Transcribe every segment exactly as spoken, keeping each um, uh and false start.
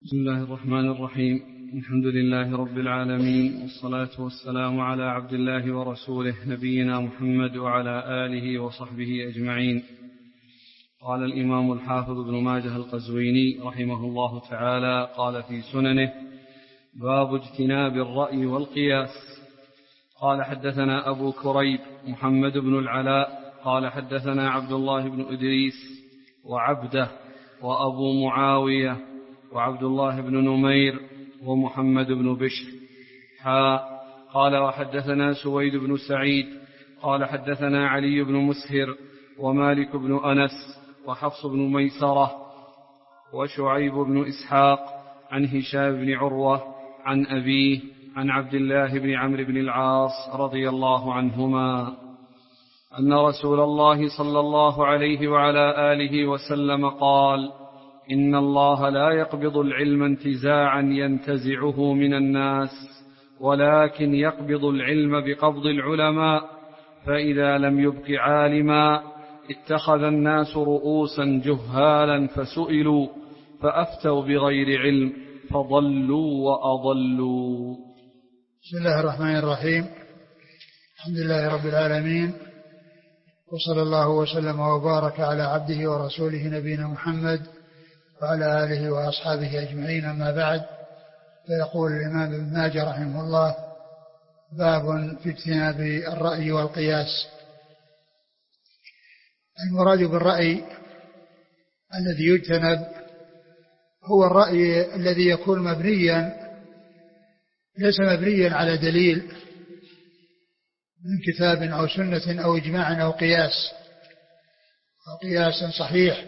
بسم الله الرحمن الرحيم. الحمد لله رب العالمين، والصلاة والسلام على عبد الله ورسوله نبينا محمد وعلى آله وصحبه أجمعين. قال الإمام الحافظ ابن ماجه القزويني رحمه الله تعالى قال في سننه: باب اجتناب الرأي والقياس. قال حدثنا أبو كريب محمد بن العلاء قال حدثنا عبد الله بن إدريس وعبده وأبو معاوية وعبد الله بن نمير ومحمد بن بشر حا قال وحدثنا سويد بن سعيد قال حدثنا علي بن مسهر ومالك بن أنس وحفص بن ميسرة وشعيب بن إسحاق عن هشام بن عروة عن أبيه عن عبد الله بن عمرو بن العاص رضي الله عنهما أن رسول الله صلى الله عليه وعلى آله وسلم قال: إن الله لا يقبض العلم انتزاعا ينتزعه من الناس، ولكن يقبض العلم بقبض العلماء، فإذا لم يبق عالما اتخذ الناس رؤوسا جهالا فسئلوا فأفتوا بغير علم فضلوا وأضلوا. بسم الله الرحمن الرحيم. الحمد لله رب العالمين، وصلى الله وسلم وبارك على عبده ورسوله نبينا محمد وعلى آله وأصحابه أجمعين، أما بعد. فيقول الإمام ابن ماجه رحمه الله: باب في اجتناب الرأي والقياس. المراد بالرأي الذي يجتنب هو الرأي الذي يكون مبنيا ليس مبنيا على دليل من كتاب أو سنة أو إجماع أو قياس أو قياس صحيح،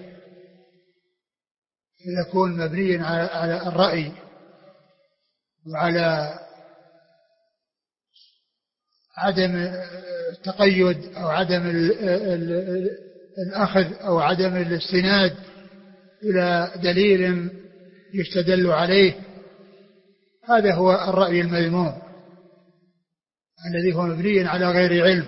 يكون مبنيا على الرأي وعلى عدم التقيد أو عدم الأخذ أو عدم الاستناد إلى دليل يستدل عليه. هذا هو الرأي المذموم الذي هو مبني على غير علم.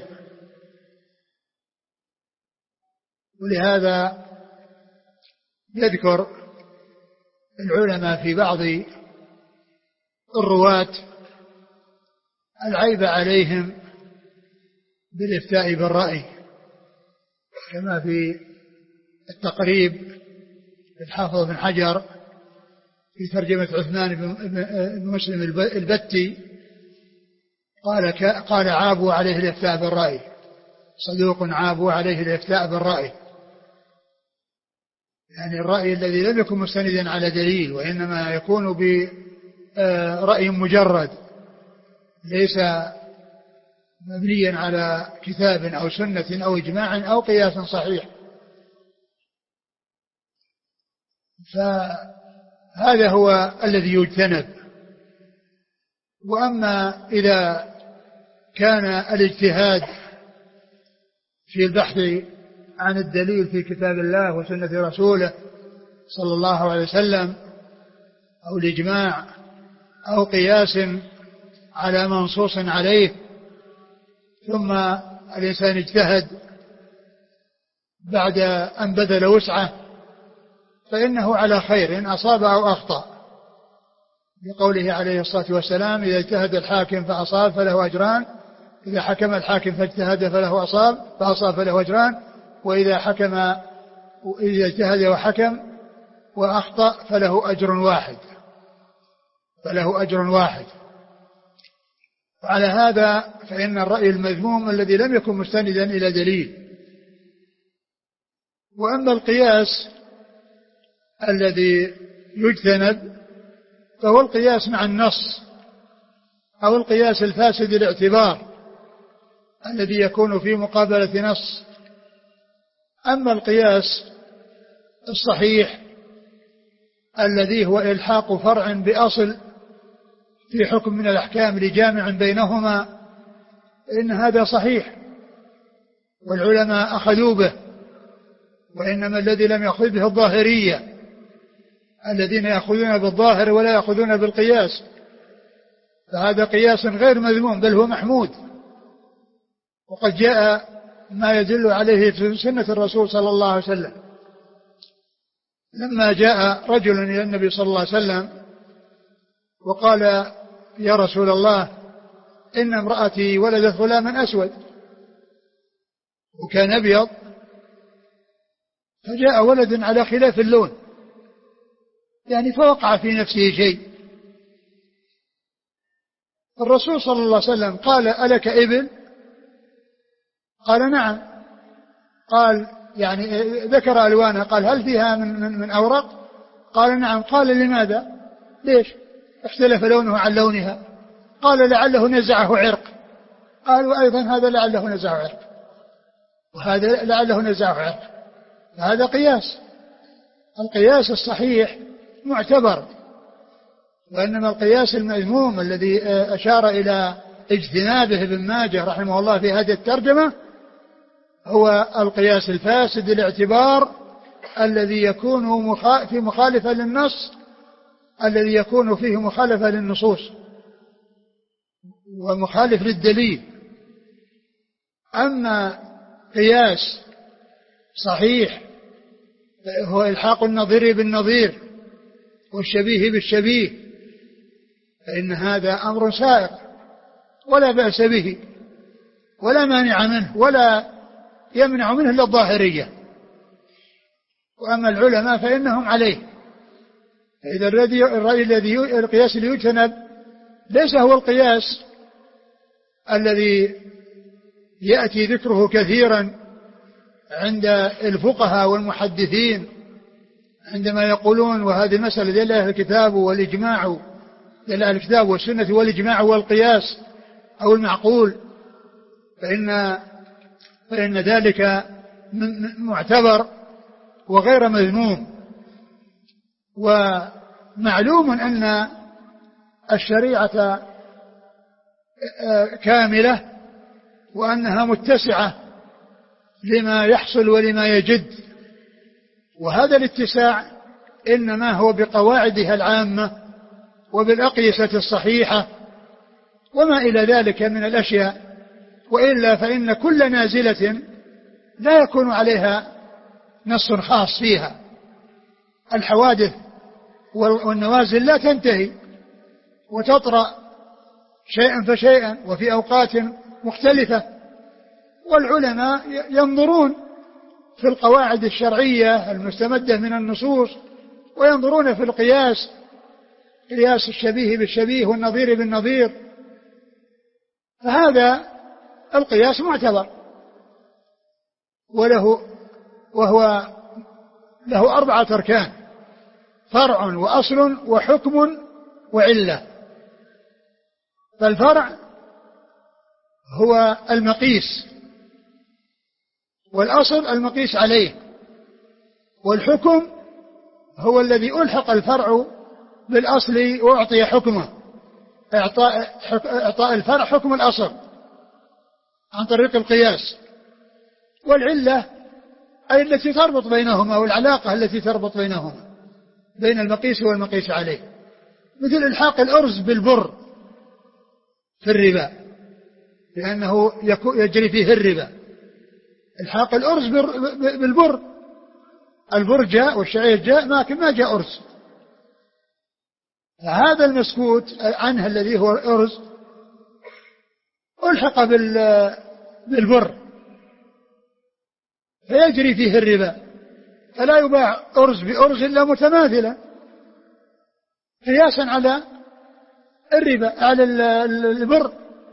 ولهذا يذكر العلماء في بعض الرواة العيب عليهم بالإفتاء بالرأي، كما في التقريب الحافظ بن حجر في ترجمة عثمان بن مسلم البتي قال قال عابوا عليه الإفتاء بالرأي، صدوق عابوا عليه الإفتاء بالرأي، يعني الرأي الذي لم يكن مستندا على دليل، وإنما يكون برأي مجرد ليس مبنيا على كتاب أو سنة أو إجماع أو قياس صحيح. فهذا هو الذي يجتنب. وأما إذا كان الاجتهاد في البحث عن الدليل في كتاب الله وسنة رسوله صلى الله عليه وسلم أو الإجماع أو قياس على منصوص عليه، ثم الإنسان اجتهد بعد أن بذل وسعه، فإنه على خير إن أصاب أو أخطأ، بقوله عليه الصلاة والسلام: إذا اجتهد الحاكم فأصاب فله أجران، إذا حكم الحاكم فاجتهد فله أصاب فأصاب فله أجران، وإذا حكم إذا اجتهد وحكم وأخطأ فله أجر واحد فله أجر واحد. وعلى هذا فإن الرأي المذموم الذي لم يكن مستندا إلى دليل. وأما القياس الذي يجتنب فهو القياس مع النص أو القياس الفاسد الاعتبار الذي يكون في مقابلة نص. أما القياس الصحيح الذي هو إلحاق فرع بأصل في حكم من الأحكام لجامع بينهما، إن هذا صحيح والعلماء أخذوا به، وإنما الذي لم يأخذ به الظاهرية الذين يأخذون بالظاهر ولا يأخذون بالقياس، فهذا قياس غير مذموم بل هو محمود. وقد جاء ما يدل عليه في سنة الرسول صلى الله عليه وسلم، لما جاء رجل إلى النبي صلى الله عليه وسلم وقال يا رسول الله إن امرأتي ولدت غلاما أسود وكان أبيض، فجاء ولد على خلاف اللون، يعني فوقع في نفسه شيء. الرسول صلى الله عليه وسلم قال ألك إبل؟ قال نعم. قال يعني ذكر ألوانها، قال هل فيها من, من, من أورق؟ قال نعم. قال لماذا؟ ليش اختلف لونها عن لونها؟ قال لعله نزعه عرق. قالوا أيضا هذا لعله نزعه عرق، وهذا لعله نزعه عرق. هذا قياس. القياس الصحيح معتبر، وإنما القياس المذموم الذي أشار إلى اجتنابه ابن ماجه رحمه الله في هذه الترجمة هو القياس الفاسد الاعتبار الذي يكون في مخالفة للنص، الذي يكون فيه مخالفة للنصوص ومخالف للدليل. أما قياس صحيح هو إلحاق النظير بالنظير والشبيه بالشبيه، فإن هذا أمر سائغ ولا بأس به ولا مانع منه ولا يمنع منه إلا الظاهرية. وأما العلماء فإنهم عليه. إذا الرأي الذي القياس اللي يجتنب ليس هو القياس الذي يأتي ذكره كثيرا عند الفقهاء والمحدثين عندما يقولون وهذه المسألة دل أهل الكتاب والإجماع، دل أهل الكتاب والسنة والإجماع والقياس أو المعقول، فإن فإن ذلك معتبر وغير مذموم. ومعلوم أن الشريعة كاملة وأنها متسعة لما يحصل ولما يجد، وهذا الاتساع إنما هو بقواعدها العامة وبالأقيسة الصحيحة وما إلى ذلك من الأشياء، وإلا فإن كل نازلة لا يكون عليها نص خاص فيها. الحوادث والنوازل لا تنتهي وتطرأ شيئا فشيئا وفي أوقات مختلفة، والعلماء ينظرون في القواعد الشرعية المستمدة من النصوص وينظرون في القياس، قياس الشبيه بالشبيه والنظير بالنظير، فهذا القياس معتبر وله وهو له أربعة أركان: فرع وأصل وحكم وعلة. فالفرع هو المقيس، والأصل المقيس عليه، والحكم هو الذي ألحق الفرع بالأصل وأعطي حكمه، إعطاء, إعطاء الفرع حكم الأصل عن طريق القياس. والعلة أي التي تربط بينهما والعلاقة التي تربط بينهما بين المقيس والمقيس عليه، مثل إلحاق الأرز بالبر في الربا لأنه يجري فيه الربا. إلحاق الأرز بالبر، البر جاء والشعير جاء لكن ما جاء أرز، هذا المسكوت عنه الذي هو الأرز ألحق بالبر فيجري فيه الربا، فلا يباع أرز بأرز إلا متماثلا قياسا على الربا على البر.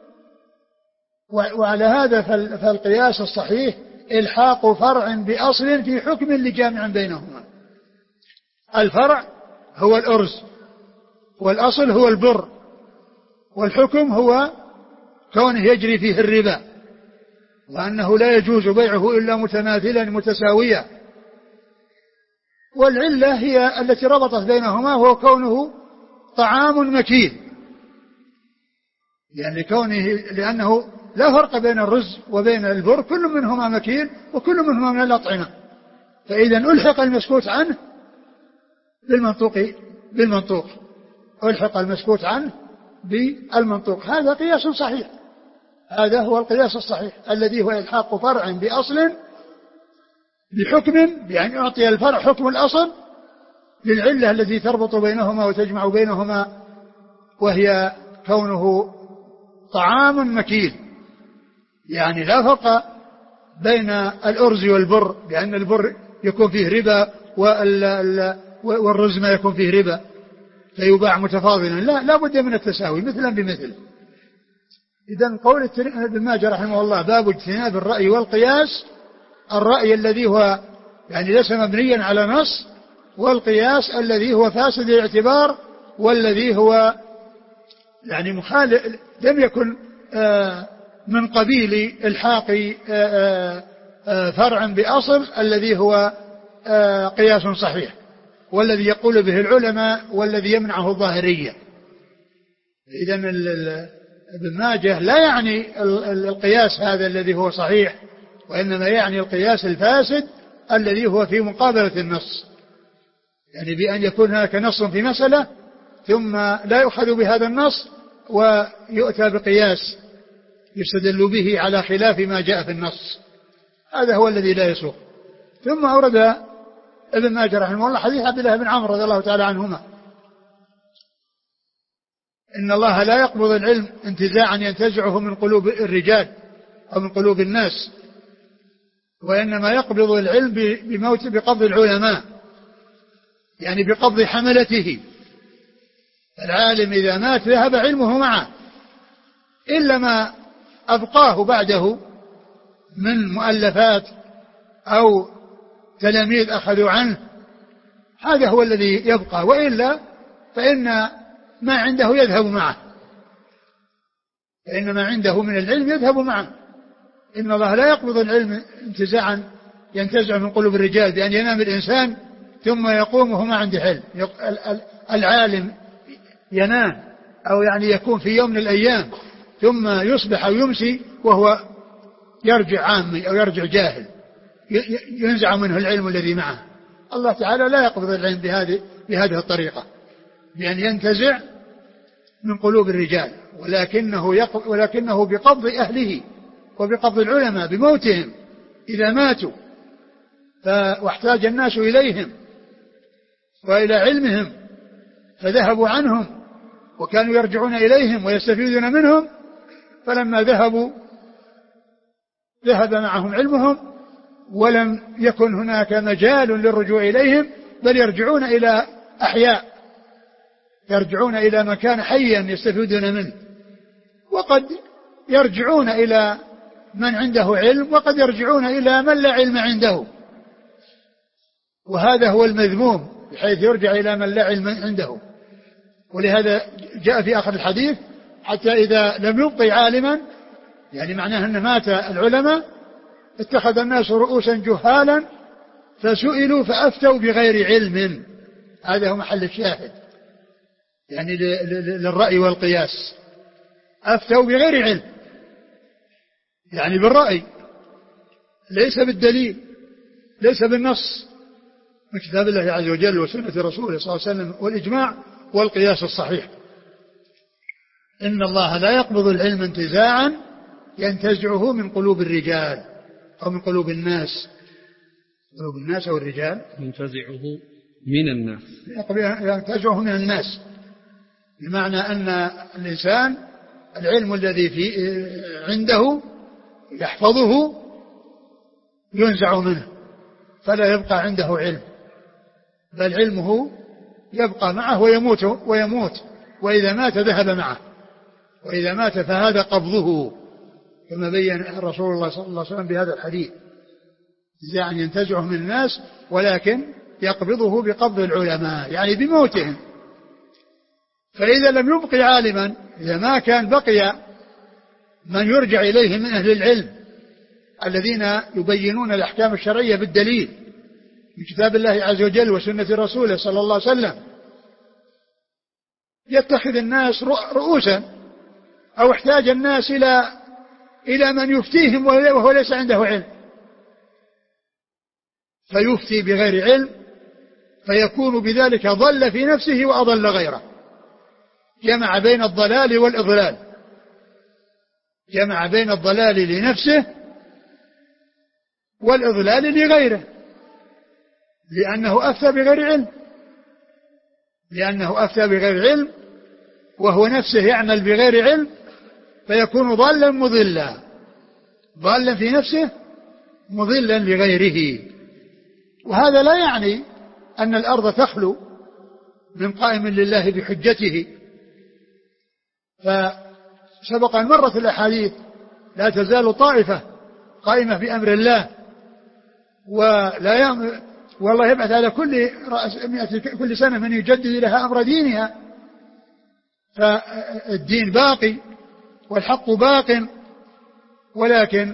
وعلى هذا فالقياس الصحيح إلحاق فرع بأصل في حكم لجامع بينهما. الفرع هو الأرز، والأصل هو البر، والحكم هو كونه يجري فيه الربا، وأنه لا يجوز بيعه إلا متماثلا متساويا. والعلة هي التي ربطت بينهما وهو كونه طعام مكيل، يعني كونه لأنه لا فرق بين الرز وبين البر، كل منهما مكيل وكل منهما من الأطعمة، فإذا ألحق المسكوت عنه بالمنطوق بالمنطوق ألحق المسكوت عنه بالمنطوق. هذا قياس صحيح، هذا هو القياس الصحيح الذي هو إلحاق فرع بأصل بحكم، بأن يعطي الفرع حكم الأصل للعلة التي تربط بينهما وتجمع بينهما وهي كونه طعام مكيل، يعني لا فرق بين الأرز والبر، لأن البر يكون فيه ربا والرز ما يكون فيه ربا فيباع متفاضلا، لا لا بد من التساوي مثلا بمثل. إذن قول ابن ماجه رحمه الله باب اجتناب الرأي والقياس، الرأي الذي هو يعني ليس مبنيا على نص، والقياس الذي هو فاسد الاعتبار والذي هو يعني مخالف لم يكن من قبيل الحاق فرع بأصل الذي هو قياس صحيح والذي يقول به العلماء والذي يمنعه الظاهرية. إذن ابن ماجه لا يعني القياس هذا الذي هو صحيح، وإنما يعني القياس الفاسد الذي هو في مقابلة النص، يعني بأن يكون هناك نص في مسألة ثم لا يؤخذ بهذا النص ويؤتى بقياس يستدل به على خلاف ما جاء في النص، هذا هو الذي لا يسوق. ثم أورد ابن ماجه رحمه الله حديث عبد الله بن عمرو رضي الله تعالى عنهما إن الله لا يقبض العلم انتزاعا ينتزعه من قلوب الرجال أو من قلوب الناس، وإنما يقبض العلم بموت بقبض العلماء، يعني بقبض حملته. العالم إذا مات ذهب علمه معه إلا ما أبقاه بعده من مؤلفات أو تلاميذ أخذوا عنه، هذا هو الذي يبقى، وإلا فإن ما عنده يذهب معه، فإن ما عنده من العلم يذهب معه. إن الله لا يقبض العلم انتزاعا ينتزع من قلوب الرجال بأن ينام الإنسان ثم يقوم وهو ما عنده علم. العالم ينام أو يعني يكون في يوم من الأيام ثم يصبح أو يمسي وهو يرجع عامي أو يرجع جاهل، ينزع منه العلم الذي معه. الله تعالى لا يقبض العلم بهذه بهذه الطريقة بأن ينتزع من قلوب الرجال، ولكنه ولكنه بقبض أهله وبقبض العلماء بموتهم إذا ماتوا واحتاج الناس إليهم وإلى علمهم فذهبوا عنهم وكانوا يرجعون إليهم ويستفيدون منهم، فلما ذهبوا ذهب معهم علمهم ولم يكن هناك مجال للرجوع إليهم، بل يرجعون إلى أحياء، يرجعون إلى مكان حيا يستفيدون منه، وقد يرجعون إلى من عنده علم وقد يرجعون إلى من لا علم عنده، وهذا هو المذموم بحيث يرجع إلى من لا علم عنده. ولهذا جاء في آخر الحديث حتى إذا لم يبقي عالما، يعني معناه أن مات العلماء اتخذ الناس رؤوسا جهالا فسئلوا فأفتوا بغير علم. هذا هو محل الشاهد، يعني للرأي والقياس، أفتوا بغير علم، يعني بالرأي ليس بالدليل، ليس بالنص من كتاب الله عز وجل وسنة رسوله صلى الله عليه وسلم والإجماع والقياس الصحيح. إن الله لا يقبض العلم انتزاعا ينتزعه من قلوب الرجال أو من قلوب الناس، قلوب الناس أو الرجال، ينتزعه من الناس، ينتزعه من الناس، بمعنى أن الإنسان العلم الذي في عنده يحفظه ينزع منه فلا يبقى عنده علم، بل علمه يبقى معه ويموت ويموت وإذا مات ذهب معه، وإذا مات فهذا قبضه كما بين رسول الله صلى الله عليه وسلم بهذا الحديث، يعني ينتزعه من الناس ولكن يقبضه بقبض العلماء يعني بموتهم. فإذا لم يبقي عالما، إذا ما كان بقي من يرجع إليه من أهل العلم الذين يبينون الأحكام الشرعية بالدليل من كتاب الله عز وجل وسنة رسوله صلى الله عليه وسلم، يتخذ الناس رؤوسا أو احتاج الناس إلى إلى من يفتيهم وهو ليس عنده علم، فيفتي بغير علم فيكون بذلك ضل في نفسه وأضل غيره، جمع بين الضلال والإضلال، جمع بين الضلال لنفسه والإضلال لغيره، لأنه أفتى بغير علم، لأنه أفتى بغير علم وهو نفسه يعمل بغير علم فيكون ضالا مضلا، ضالا في نفسه مضلا لغيره. وهذا لا يعني أن الأرض تخلو من قائم لله بحجته، فسبق أن مرت الأحاديث لا تزال طائفة قائمة بأمر الله ولا يم... والله يبعث على كل رأس كل سنة من يجدد لها أمر دينها، فالدين باقي والحق باق، ولكن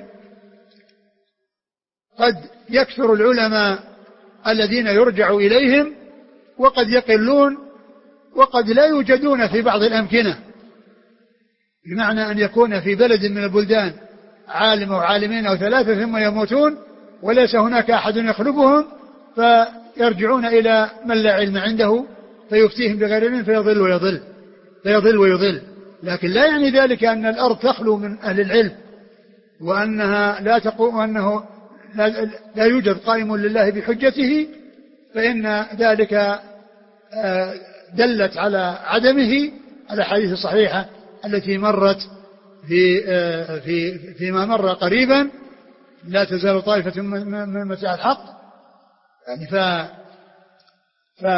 قد يكثر العلماء الذين يرجع إليهم وقد يقلون وقد لا يوجدون في بعض الأمكنة، بمعنى أن يكون في بلد من البلدان عالم أو عالمين أو ثلاثة ثم يموتون وليس هناك أحد يخلفهم، فيرجعون إلى من لا علم عنده فيفتيهم بغير علم فيضل ويضل فيضل ويضل. لكن لا يعني ذلك أن الأرض تخلو من أهل العلم وأنها لا تقوم وأنه لا, لا يوجد قائم لله بحجته، فإن ذلك دلت على عدمه الأحاديث الصحيحة التي مرت في في فيما مر قريبا: لا تزال طائفة من متاع الحق. يعني ف ف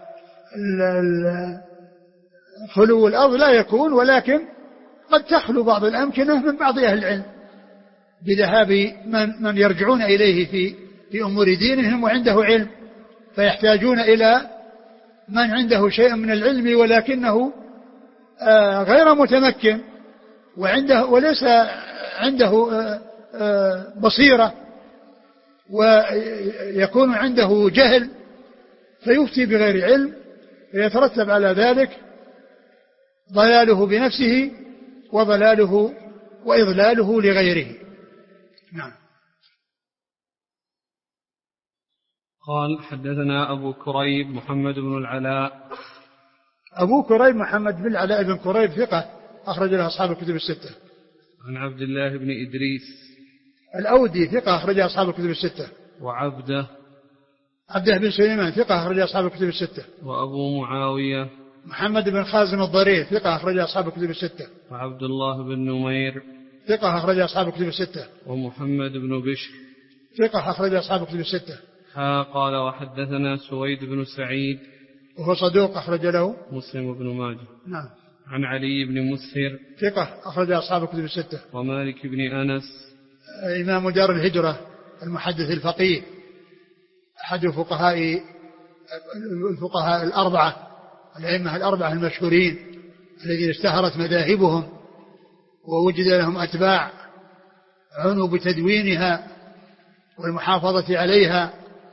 خلو الأرض لا يكون، ولكن قد تخلو بعض الأمكنة من بعض أهل العلم بذهاب من من يرجعون إليه في في أمور دينهم وعنده علم، فيحتاجون إلى من عنده شيء من العلم ولكنه غير متمكن وعنده وليس عنده بصيرة ويكون عنده جهل فيفتي بغير علم، فيترتب على ذلك ضلاله بنفسه وضلاله وإضلاله لغيره. نعم. قال: حدثنا أبو كريب محمد بن العلاء. أبو كريب محمد بن العلاء بن كريب ثقة أخرج له أصحاب الكتب الستة. عن عبد الله بن إدريس الأودي ثقة أخرج أصحاب الكتب الستة. وعبده عبده بن سليمان ثقة أخرج أصحاب الكتب الستة. وأبو معاوية محمد بن خازم الضرير ثقة أخرج أصحاب الكتب الستة. وعبد الله بن نمير ثقة أخرج أصحاب الكتب الستة. ومحمد بن بشر ثقة أخرج أصحاب الكتب الستة. ها قال: وحدثنا سويد بن سعيد وهو صدوق أخرج له مسلم بن ماجه. نعم. عن علي بن مسهر ثقة أخرج أصحاب الكتب الستة. ومالك بن أنس إمام دار الهجرة المحدث الفقيه أحد فقهاء الفقهاء الأربعة الأئمة الأربعة المشهورين الذين اشتهرت مذاهبهم ووجد لهم أتباع عنوا بتدوينها والمحافظة عليها.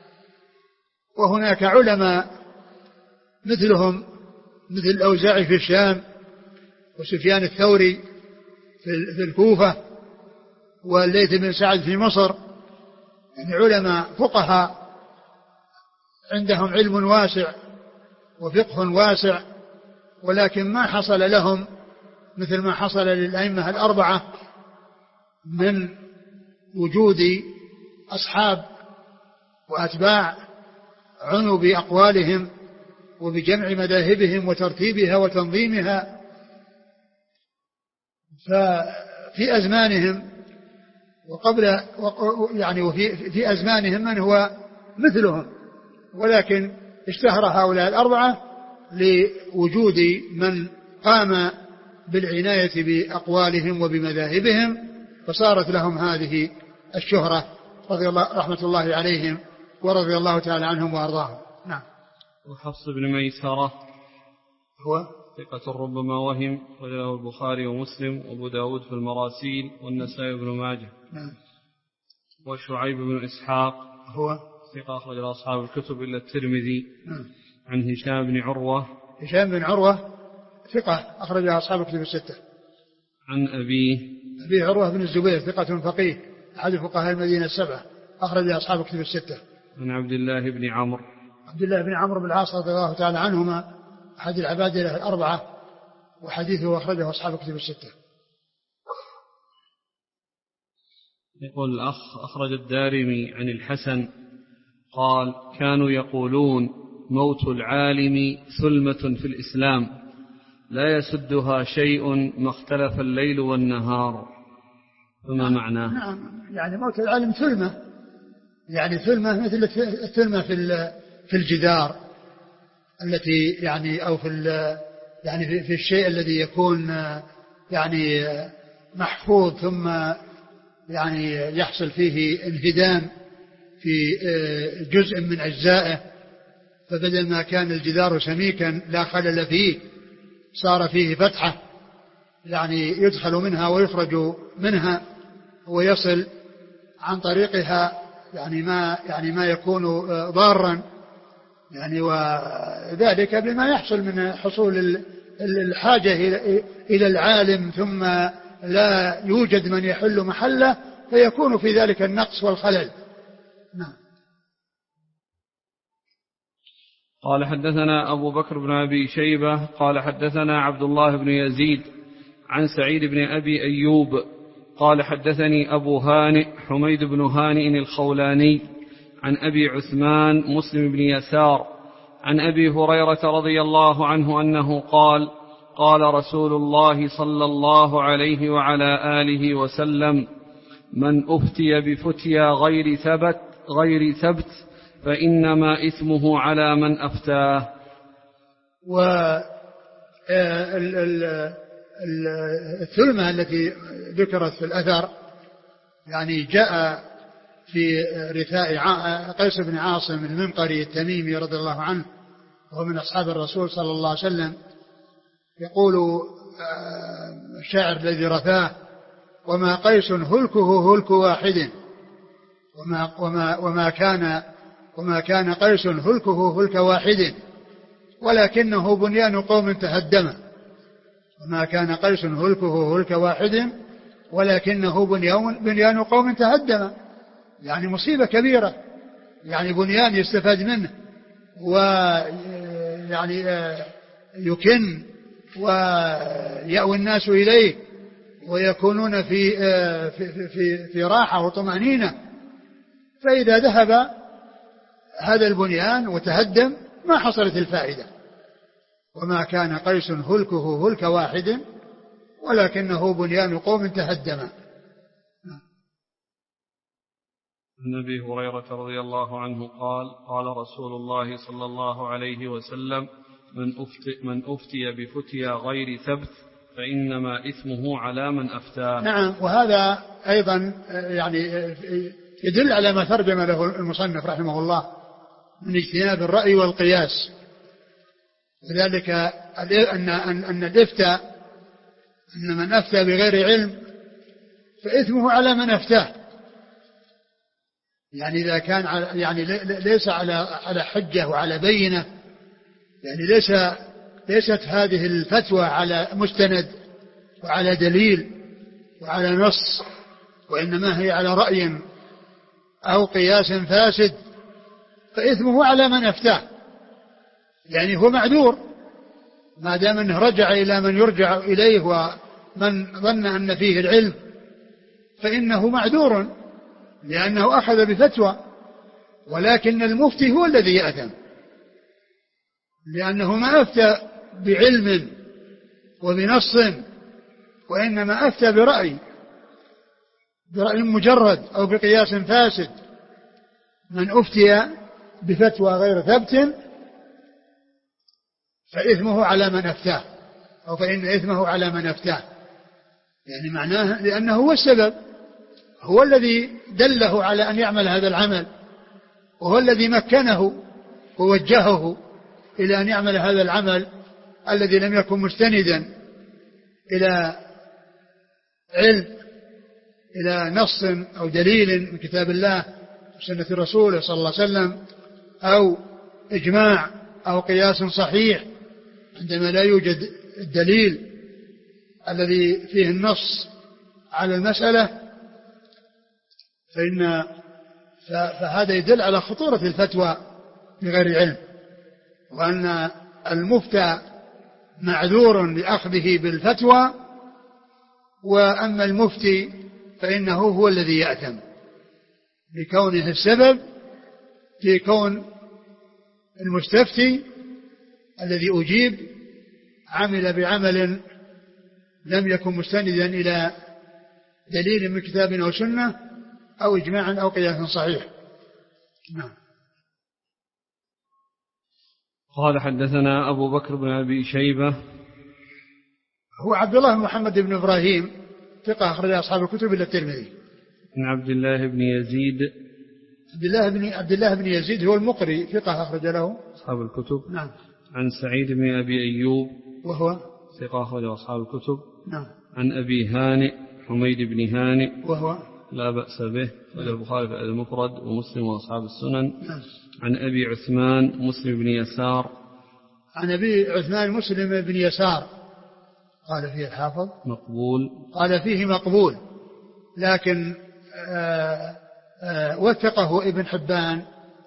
وهناك علماء مثلهم مثل الأوزاعي في الشام وسفيان الثوري في الكوفة والليث بن سعد في مصر، يعني علماء فقهاء عندهم علم واسع وفقه واسع، ولكن ما حصل لهم مثل ما حصل للأئمة الأربعة من وجود أصحاب وأتباع عنوا بأقوالهم وبجمع مذاهبهم وترتيبها وتنظيمها. ففي أزمانهم وقبل يعني وفي في أزمانهم من هو مثلهم، ولكن اشتهر هؤلاء الأربعة لوجود من قام بالعناية بأقوالهم وبمذاهبهم، فصارت لهم هذه الشهرة رضي الله رحمة الله عليهم ورضي الله تعالى عنهم وأرضاهم. نعم. وحفص بن ميسرة هو ثقة ربما وهم، وله البخاري ومسلم وأبو داود في المراسيل والنسائي بن ماجه. نعم. وشعيب بن إسحاق هو ثقة أخرج أصحاب الكتب إلا الترمذي. نعم. عن هشام بن عروة هشام بن عروة ثقة أخرج أصحاب الكتب الستة. عن أبيه أبي عروة بن الزبير ثقة فقيه أحد فقهاء المدينة السبعة أخرج أصحاب الكتب الستة. عن عبد الله بن عمرو عبد الله بن عمرو بن العاص رضي الله تعالى عنهما أحد العباد الأربعة، وحديثه أخرجه أصحاب الكتب الستة. يقول الأخ: أخرج الدارمي عن الحسن قال: كانوا يقولون موت العالم ثلمة في الإسلام، لا يسدها شيء ما اختلف الليل والنهار، فما معناه؟ نعم، يعني موت العالم ثلمة، يعني ثلمة مثل الثلمة في في الجدار التي يعني أو في يعني في, في الشيء الذي يكون يعني محفوظ ثم يعني يحصل فيه انهدام في جزء من أجزائه، فبدل ما كان الجدار سميكا لا خلل فيه صار فيه فتحة يعني يدخل منها ويخرج منها ويصل عن طريقها يعني ما يعني ما يكون ضارا، يعني وذلك بما يحصل من حصول الحاجة إلى العالم ثم لا يوجد من يحل محله فيكون في ذلك النقص والخلل. نعم. قال حدثنا أبو بكر بن أبي شيبة قال حدثنا عبد الله بن يزيد عن سعيد بن أبي أيوب قال حدثني أبو هانئ حميد بن هانئ الخولاني عن أبي عثمان مسلم بن يسار عن أبي هريرة رضي الله عنه أنه قال قال رسول الله صلى الله عليه وعلى آله وسلم من أفتي بفتيا غير ثبت غير ثبت فإنما إثمه على من أفتاه. والثلمة التي ذكرت في الأثر يعني جاء في رثاء قيس بن عاصم المنقري التميمي رضي الله عنه وهو من أصحاب الرسول صلى الله عليه وسلم، يقول الشاعر الذي رثاه: وما قيس هلكه هلك واحد وما, وما, وما كان وما كان قيس هلكه هلك واحد ولكنه بنيان قوم تهدم. وما كان قيس هلكه هلك واحد ولكنه بنيان قوم تهدم، يعني مصيبة كبيرة، يعني بنيان يستفاد منه ويعني يكن ويأوي الناس إليه ويكونون في في في, في راحة وطمأنينة، فإذا ذهب هذا البنيان وتهدم ما حصلت الفائدة. وما كان قيس هلكه هلك واحد ولكنه بنيان قوم تهدم. عن أبي هريرة رضي الله عنه قال قال رسول الله صلى الله عليه وسلم من أفتي, من أفتي بفتيا غير ثبت فإنما إثمه على من أفتاه. نعم، وهذا أيضا يعني يدل على ما ترجم له المصنف رحمه الله من اجتناب الرأي والقياس، وذلك أن, أن, أن الإفتاء أن من أفتى بغير علم فإثمه على من أفتاه، يعني إذا كان يعني ليس على على حجة وعلى بينة، يعني ليس ليست هذه الفتوى على مستند وعلى دليل وعلى نص، وإنما هي على رأي أو قياس فاسد، فإثمه على من أفتاه، يعني هو معذور ما دام أنه رجع إلى من يرجع إليه ومن ظن أن فيه العلم، فإنه معذور لأنه أخذ بفتوى، ولكن المفتي هو الذي يأثم لأنه ما أفتى بعلم وبنص، وإنما أفتى برأي برأي مجرد أو بقياس فاسد. من أفتي بفتوى غير ثبت فإثمه على من أفتاه، أو فإن إثمه على من أفتاه، يعني معناه لأنه هو السبب، هو الذي دله على أن يعمل هذا العمل، وهو الذي مكنه ووجهه إلى أن يعمل هذا العمل الذي لم يكن مستندا إلى علم، إلى نص أو دليل من كتاب الله وسنة رسوله صلى الله عليه وسلم، أو إجماع أو قياس صحيح، عندما لا يوجد الدليل الذي فيه النص على المسألة، فإن فهذا يدل على خطورة الفتوى بغير علم، وأن المفتى معذور لأخذه بالفتوى، وأما المفتي فإنه هو الذي يأثم لكونه السبب في كون المستفتي الذي أجيب عمل بعمل لم يكن مستندا إلى دليل من كتاب أو سنة أو إجماع أو قياس صحيح. نعم. قال حدثنا أبو بكر بن أبي شيبة هو عبد الله بن محمد بن إبراهيم ثقة أخرج أصحاب الكتب إلا الترمذي. عن عبد الله بن يزيد عبد الله بن عبد الله بن يزيد هو المقري ثقة أخرج له أصحاب الكتب. نعم. عن سعيد بن أبي أيوب وهو ثقة أخرج أصحاب الكتب. نعم. عن أبي هانئ حميد بن هانئ وهو لا بأس به أخرج البخاري في المفرد ومسلم وأصحاب السنن. نعم. عن أبي عثمان مسلم بن يسار عن أبي عثمان مسلم بن يسار قال فيه الحافظ مقبول قال فيه مقبول لكن آآ آآ وثقه ابن حبان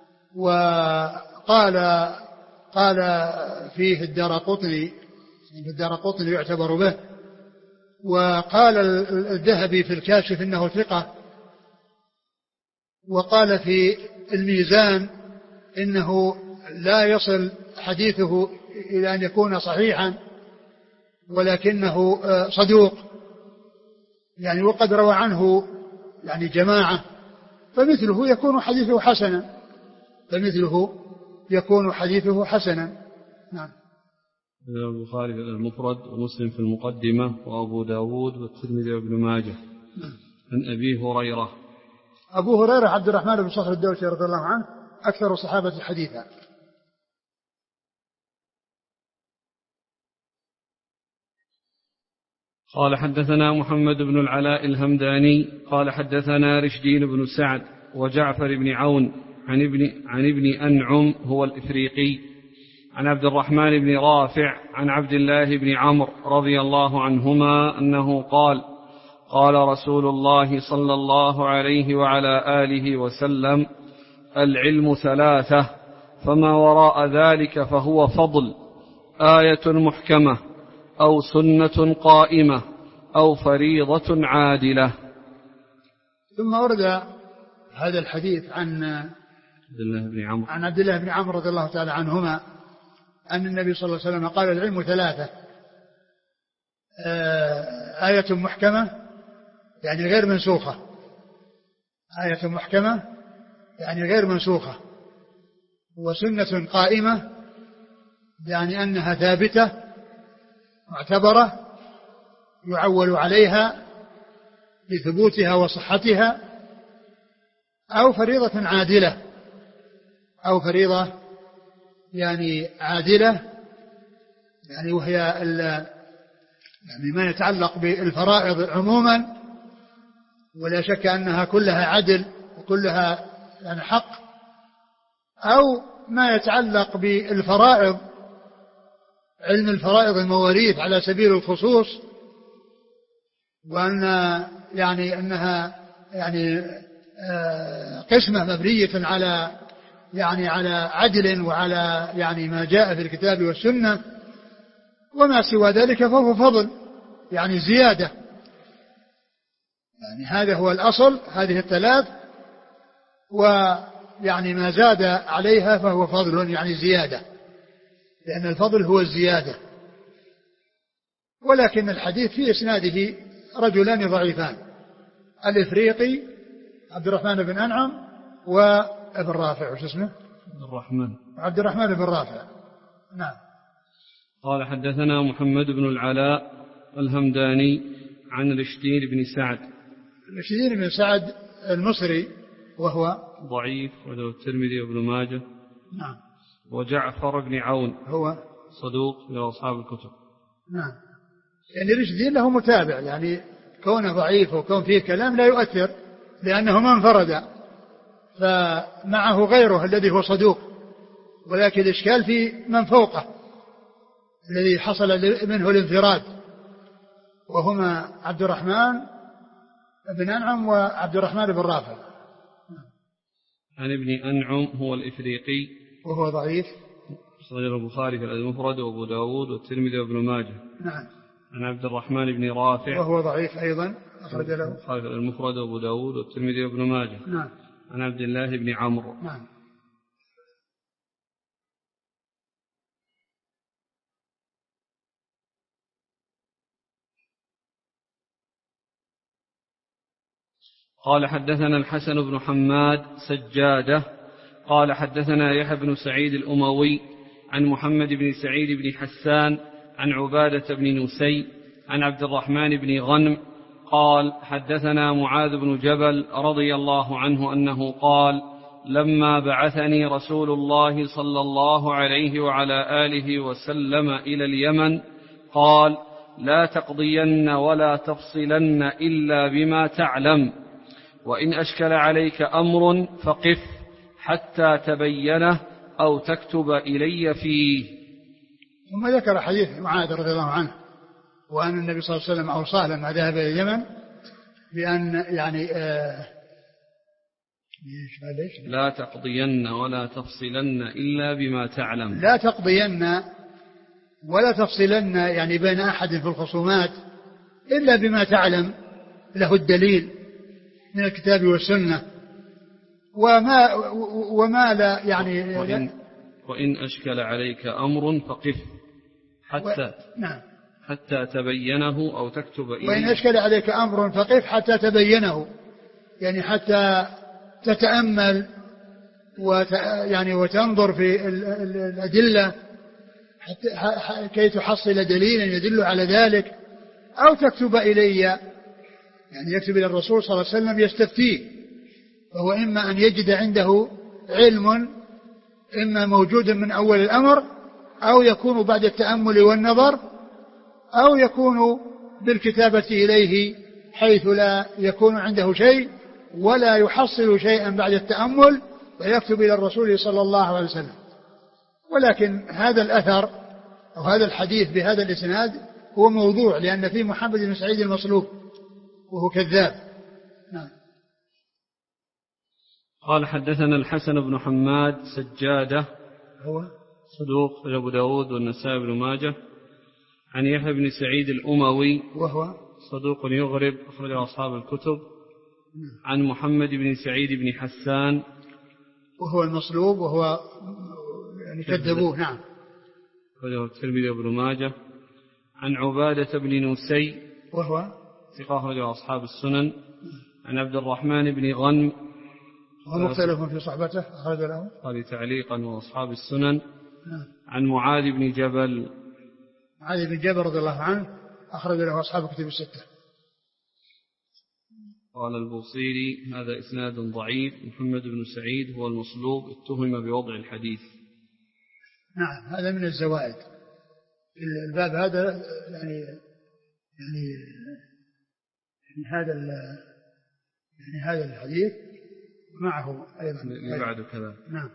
وقال قال فيه الدارقطني الدارقطني يعتبر به وقال الذهبي في الكاشف إنه ثقة وقال في الميزان إنه لا يصل حديثه إلى أن يكون صحيحا ولكنه صدوق يعني وقد روى عنه يعني جماعة فمثله يكون حديثه حسنا فمثله يكون حديثه حسنا. نعم. البخاري في المفرد ومسلم في المقدمة وأبو داود والترمذي وابن ماجه. عن أبي هريرة أبو هريرة عبد الرحمن بن صخر الدوسي رضي الله عنه أكثر الصحابة حديثا. قال حدثنا محمد بن العلاء الهمداني قال حدثنا رشدين بن سعد وجعفر بن عون عن ابن, عن ابن أنعم هو الإفريقي عن عبد الرحمن بن رافع عن عبد الله بن عمرو رضي الله عنهما أنه قال قال رسول الله صلى الله عليه وعلى آله وسلم العلم ثلاثة فما وراء ذلك فهو فضل آية محكمة أو سنة قائمة أو فريضة عادلة. ثم ورد هذا الحديث عن عبد الله بن عمرو عن عبد الله بن عمرو رضي الله تعالى عنهما أن النبي صلى الله عليه وسلم قال العلم ثلاثة آية محكمة يعني غير منسوخة آية محكمة يعني غير منسوخة وسنة قائمة يعني أنها ثابتة معتبرة يعول عليها لثبوتها وصحتها أو فريضة عادلة أو فريضة يعني عادلة يعني وهي يعني ما يتعلق بالفرائض عموما ولا شك أنها كلها عدل وكلها يعني حق أو ما يتعلق بالفرائض علم الفرائض المواريث على سبيل الخصوص وأن يعني أنها يعني قسمة مبنية على يعني على عدل وعلى يعني ما جاء في الكتاب والسنة وما سوى ذلك فهو فضل يعني زيادة يعني هذا هو الأصل هذه الثلاث ويعني ما زاد عليها فهو فضل يعني زيادة لأن الفضل هو الزيادة ولكن الحديث في إسناده رجلان ضعيفان الإفريقي عبد الرحمن بن أنعم وابن رافع وش اسمه عبد الرحمن عبد الرحمن بن رافع. نعم. قال حدثنا محمد بن العلاء الهمداني عن رشدين بن سعد رشدين بن سعد المصري وهو ضعيف وله الترمذي وابن ماجه. نعم. وجعفر بن عون هو صدوق من أصحاب الكتب. نعم. يعني رشدين له متابع يعني كونه ضعيف وكون فيه كلام لا يؤثر لأنه ما انفرد فمعه غيره الذي هو صدوق ولكن الإشكال في من فوقه الذي حصل منه الانفراد وهما عبد الرحمن بن أنعم وعبد الرحمن بن رافع. عن ابن أنعم هو الإفريقي وهو ضعيف أخرجه البخاري في المفرد وأبو داود والترمذي وابن ماجه. نعم. عن عبد الرحمن بن رافع وهو ضعيف أيضا أخرج له البخاري في المفرد وأبو داود والترمذي وابن ماجه. نعم. عن عبد الله بن عمرو. نعم. قال حدثنا الحسن بن حماد سجادة قال حدثنا يحيى بن سعيد الأموي عن محمد بن سعيد بن حسان عن عبادة بن نسي عن عبد الرحمن بن غنم قال حدثنا معاذ بن جبل رضي الله عنه أنه قال لما بعثني رسول الله صلى الله عليه وعلى آله وسلم إلى اليمن قال لا تقضين ولا تفصلن إلا بما تعلم وإن أشكل عليك أمر فقف حتى تبينه أو تكتب إلي فيه. ثم ذكر حديث معاذ رضي الله عنه وأن النبي صلى الله عليه وسلم أوصاه لما ذهب إلى اليمن بأن يعني آه لا تقضين ولا تفصلن إلا بما تعلم. لا تقضين ولا تفصلن يعني بين أحد في الخصومات إلا بما تعلم له الدليل من الكتاب والسنة وما وما لا يعني وإن, وإن أشكل عليك أمر فقف حتى و... نعم حتى تبينه أو تكتب إليه. وإن أشكل عليك أمر فقف حتى تبينه يعني حتى تتأمل وت... يعني وتنظر في الأدلة حتى كي تحصل دليلا يدل على ذلك أو تكتب إلي يعني يكتب إلى الرسول صلى الله عليه وسلم يستفتيه فهو إما أن يجد عنده علم إما موجود من أول الأمر أو يكون بعد التأمل والنظر أو يكون بالكتابة إليه حيث لا يكون عنده شيء ولا يحصل شيئا بعد التأمل ويكتب إلى الرسول صلى الله عليه وسلم. ولكن هذا الأثر أو هذا الحديث بهذا الإسناد هو موضوع لأن فيه محمد بن سعيد المصلوب وهو كذاب. نعم. قال حدثنا الحسن بن حماد سجادة هو صدوق أبو داود والنسائي بن ماجه عن يحيى بن سعيد الأموي وهو صدوق يغرب أخرجه أصحاب الكتب عن محمد بن سعيد بن حسان وهو المصلوب وهو يعني كذبوه. نعم. أخرجه الترمذي وابن ماجه عن عبادة بن نسي وهو ثقة أخرجه أصحاب السنن عن عبد الرحمن بن غنم وهو مختلف في صحبته أخرج له قال تعليقا وأصحاب السنن. نعم. عن معاذ بن جبل معاذ بن جبل رضي الله عنه أخرج له أصحاب الكتب الستة. قال البوصيري هذا إسناد ضعيف محمد بن سعيد هو المصلوب اتهم بوضع الحديث. نعم هذا من الزوائد الباب هذا يعني يعني يعني هذا يعني هذا الحديث معه أيضا اللي بعده كذا. نعم.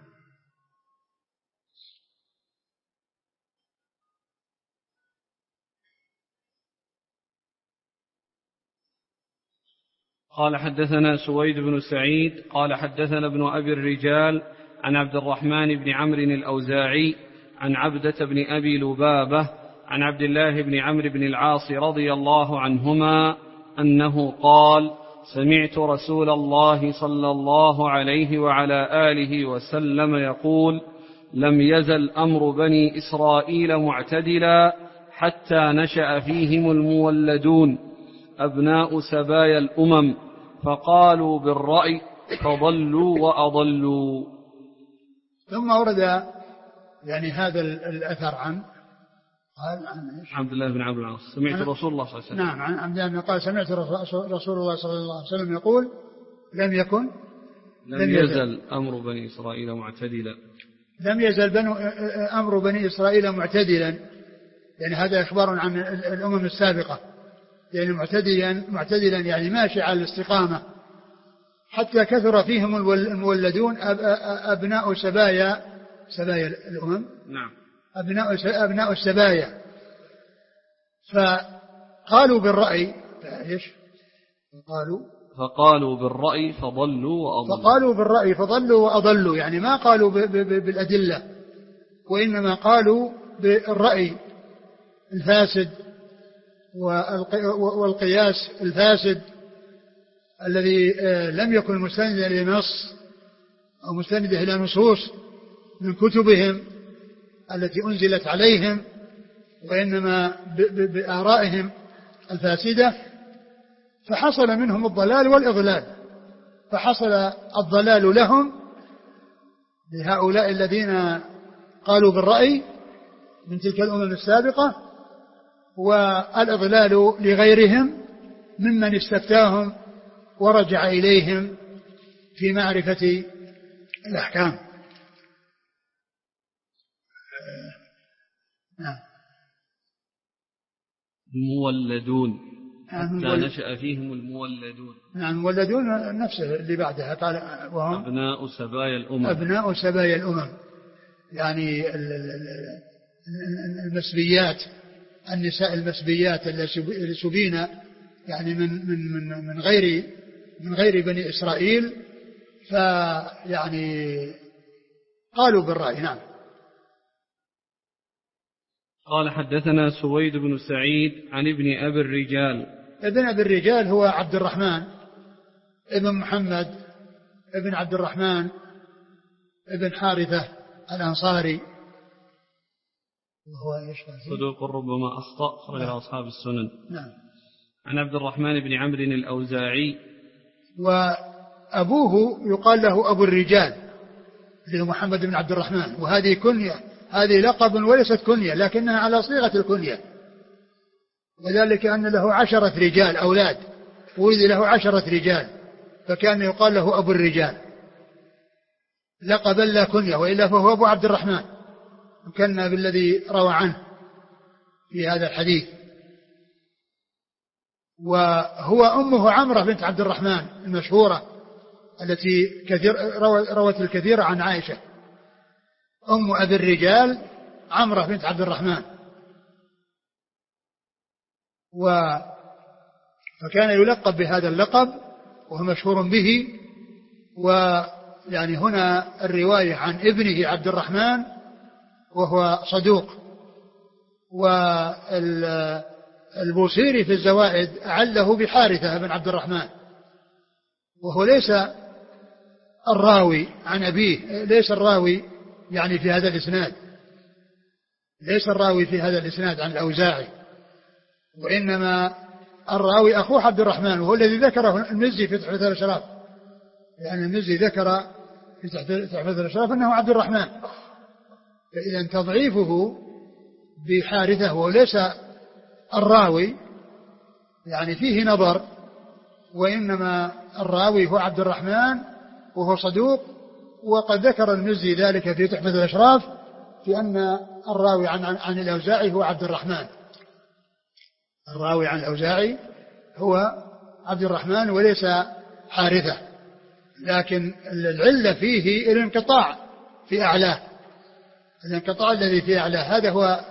قال حدثنا سويد بن سعيد قال حدثنا ابن أبي الرجال عن عبد الرحمن بن عمرو الأوزاعي عن عبدة بن أبي لبابة عن عبد الله بن عمرو بن العاص رضي الله عنهما أنه قال سمعت رسول الله صلى الله عليه وعلى آله وسلم يقول لم يزل أمر بني إسرائيل معتدلا حتى نشأ فيهم المولدون أبناء سبايا الأمم فقالوا بالرأي فضلوا وأضلوا. ثم ورد يعني هذا الأثر عن قال عن عبد الله بن عمرو العاص سمعت رسول الله صلى الله عليه وسلم. نعم عن عبد الله قال سمعت رسول الله صلى الله عليه وسلم يقول لم يكن لم, لم يزل, يزل أمر بني إسرائيل معتدلا لم يزل بنو أمر بني إسرائيل معتدلا يعني هذا إخبار عن الأمم السابقة يعني معتدلا معتدلا يعني ماشي على الاستقامة حتى كثر فيهم المولدون أبناء سبايا سبايا الأمم. نعم. أبناء أبناء السبايا فقالوا بالرأي إيش قالوا فقالوا بالرأي فضلوا وأضلوا فقالوا بالرأي فضلوا وأضلوا يعني ما قالوا ب ب ب بالأدلة وإنما قالوا بالرأي الفاسد والقياس الفاسد الذي لم يكن مستندا لنص أو مستندا إلى نصوص من كتبهم التي أنزلت عليهم وإنما بآرائهم الفاسدة فحصل منهم الضلال والإضلال فحصل الضلال لهم لهؤلاء الذين قالوا بالرأي من تلك الأمم السابقة، والإضلال لغيرهم ممن استفتاهم ورجع إليهم في معرفة الأحكام. نعم. المولدون حتى نشأ فيهم المولدون. نعم المولدون نفسه اللي بعدها قال وهم أبناء سبايا الأمم. أبناء سبايا الأمم، يعني المسبيات، النساء المسبيات اللي سبين يعني من من من من غير من غير بني إسرائيل، فيعني قالوا بالرأي. نعم. قال حدثنا سويد بن سعيد عن ابن أبي الرجال. ابن أبي الرجال هو عبد الرحمن ابن محمد ابن عبد الرحمن ابن حارثة الأنصاري، وهو صدوق ربما أخطأ، خرج له أصحاب السنن. نعم. عن عبد الرحمن بن عمرو الأوزاعي، وأبوه يقال له أبو الرجال اللي هو محمد بن عبد الرحمن، وهذه كنية، هذه لقب وليست كنية لكنها على صيغة الكنية، وذلك أن له عشرة رجال أولاد، ولد له عشرة رجال فكان يقال له أبو الرجال لقبا لا كنية، وإلا فهو أبو عبد الرحمن وكان بالذي روى عنه في هذا الحديث. وهو أمه عمرة بنت عبد الرحمن المشهورة التي كثير روت الكثير عن عائشة، أم أبي الرجال عمرة بنت عبد الرحمن، و فكان يلقب بهذا اللقب وهو مشهور به. ويعني هنا الرواية عن ابنه عبد الرحمن وهو صدوق، والبوصيري في الزوائد أعله بحارثة بن عبد الرحمن، وهو ليس الراوي عن أبيه، ليس الراوي يعني في هذا الإسناد، ليس الراوي في هذا الإسناد عن الأوزاعي، وإنما الراوي أخوه عبد الرحمن، وهو الذي ذكره المزي في تحفة الأشراف، يعني المزي ذكر في تحفة الأشراف أنه عبد الرحمن، فإذا تضعيفه بحارثة وليس الراوي يعني فيه نظر، وإنما الراوي هو عبد الرحمن وهو صدوق. وقد ذكر المزي ذلك في تحفة الأشراف في أن الراوي عن, عن الأوزاعي هو عبد الرحمن، الراوي عن الأوزاعي هو عبد الرحمن وليس حارثة، لكن العلة فيه الانقطاع في أعلاه، الانقطاع الذي في أعلاه هذا هو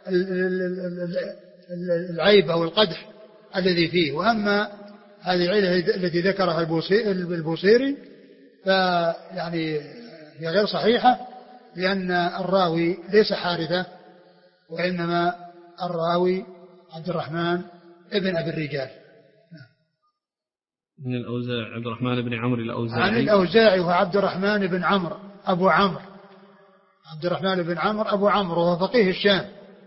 العيب أو القدح الذي فيه. وأما هذه العلة التي ذكرها البوصيري فيعني هي غير صحيحة، لأن الراوي ليس حارثة وإنما الراوي عبد الرحمن ابن أبي الرجال. من الأوزاعي عبد الرحمن بن عمرو الأوزاعي، عن الأوزاعي وهو عبد الرحمن بن عمرو أبو عمرو، عبد الرحمن بن عمرو أبو عمرو، وهو فقيه الشام،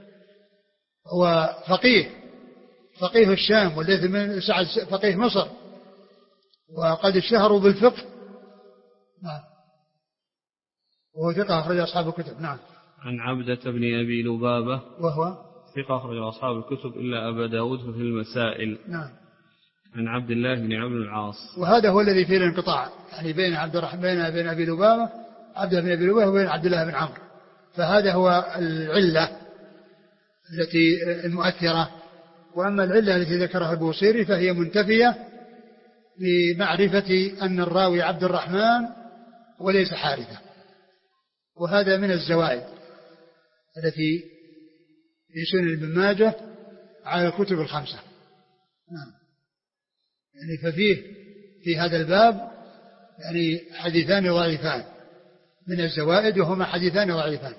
هو فقيه فقيه الشام والذي من سعد فقيه مصر، وقد اشتهروا بالفقه. نعم. وهو ثقة أخرج أصحاب الكتب. نعم. عن عبدة بن أبي لبابة وهو ثقة أخرج أصحاب الكتب إلا أبا داود في المسائل. نعم. عن عبد الله بن عمرو العاص، وهذا هو الذي فيه الانقطاع، يعني بين عبد الرحمن بين بين أبي لبابة عبد بن أبي لبابة وبين عبد الله بن عمرو، فهذا هو العلة التي المؤثرة. وأما العلة التي ذكرها البوصيري فهي منتفية بمعرفة أن الراوي عبد الرحمن وليس حارثة، وهذا من الزوائد التي في سنن ابن ماجه على الكتب الخمسة. نعم. يعني ففيه في هذا الباب يعني حديثان ضعيفان من الزوائد، وهما حديثان ضعيفان.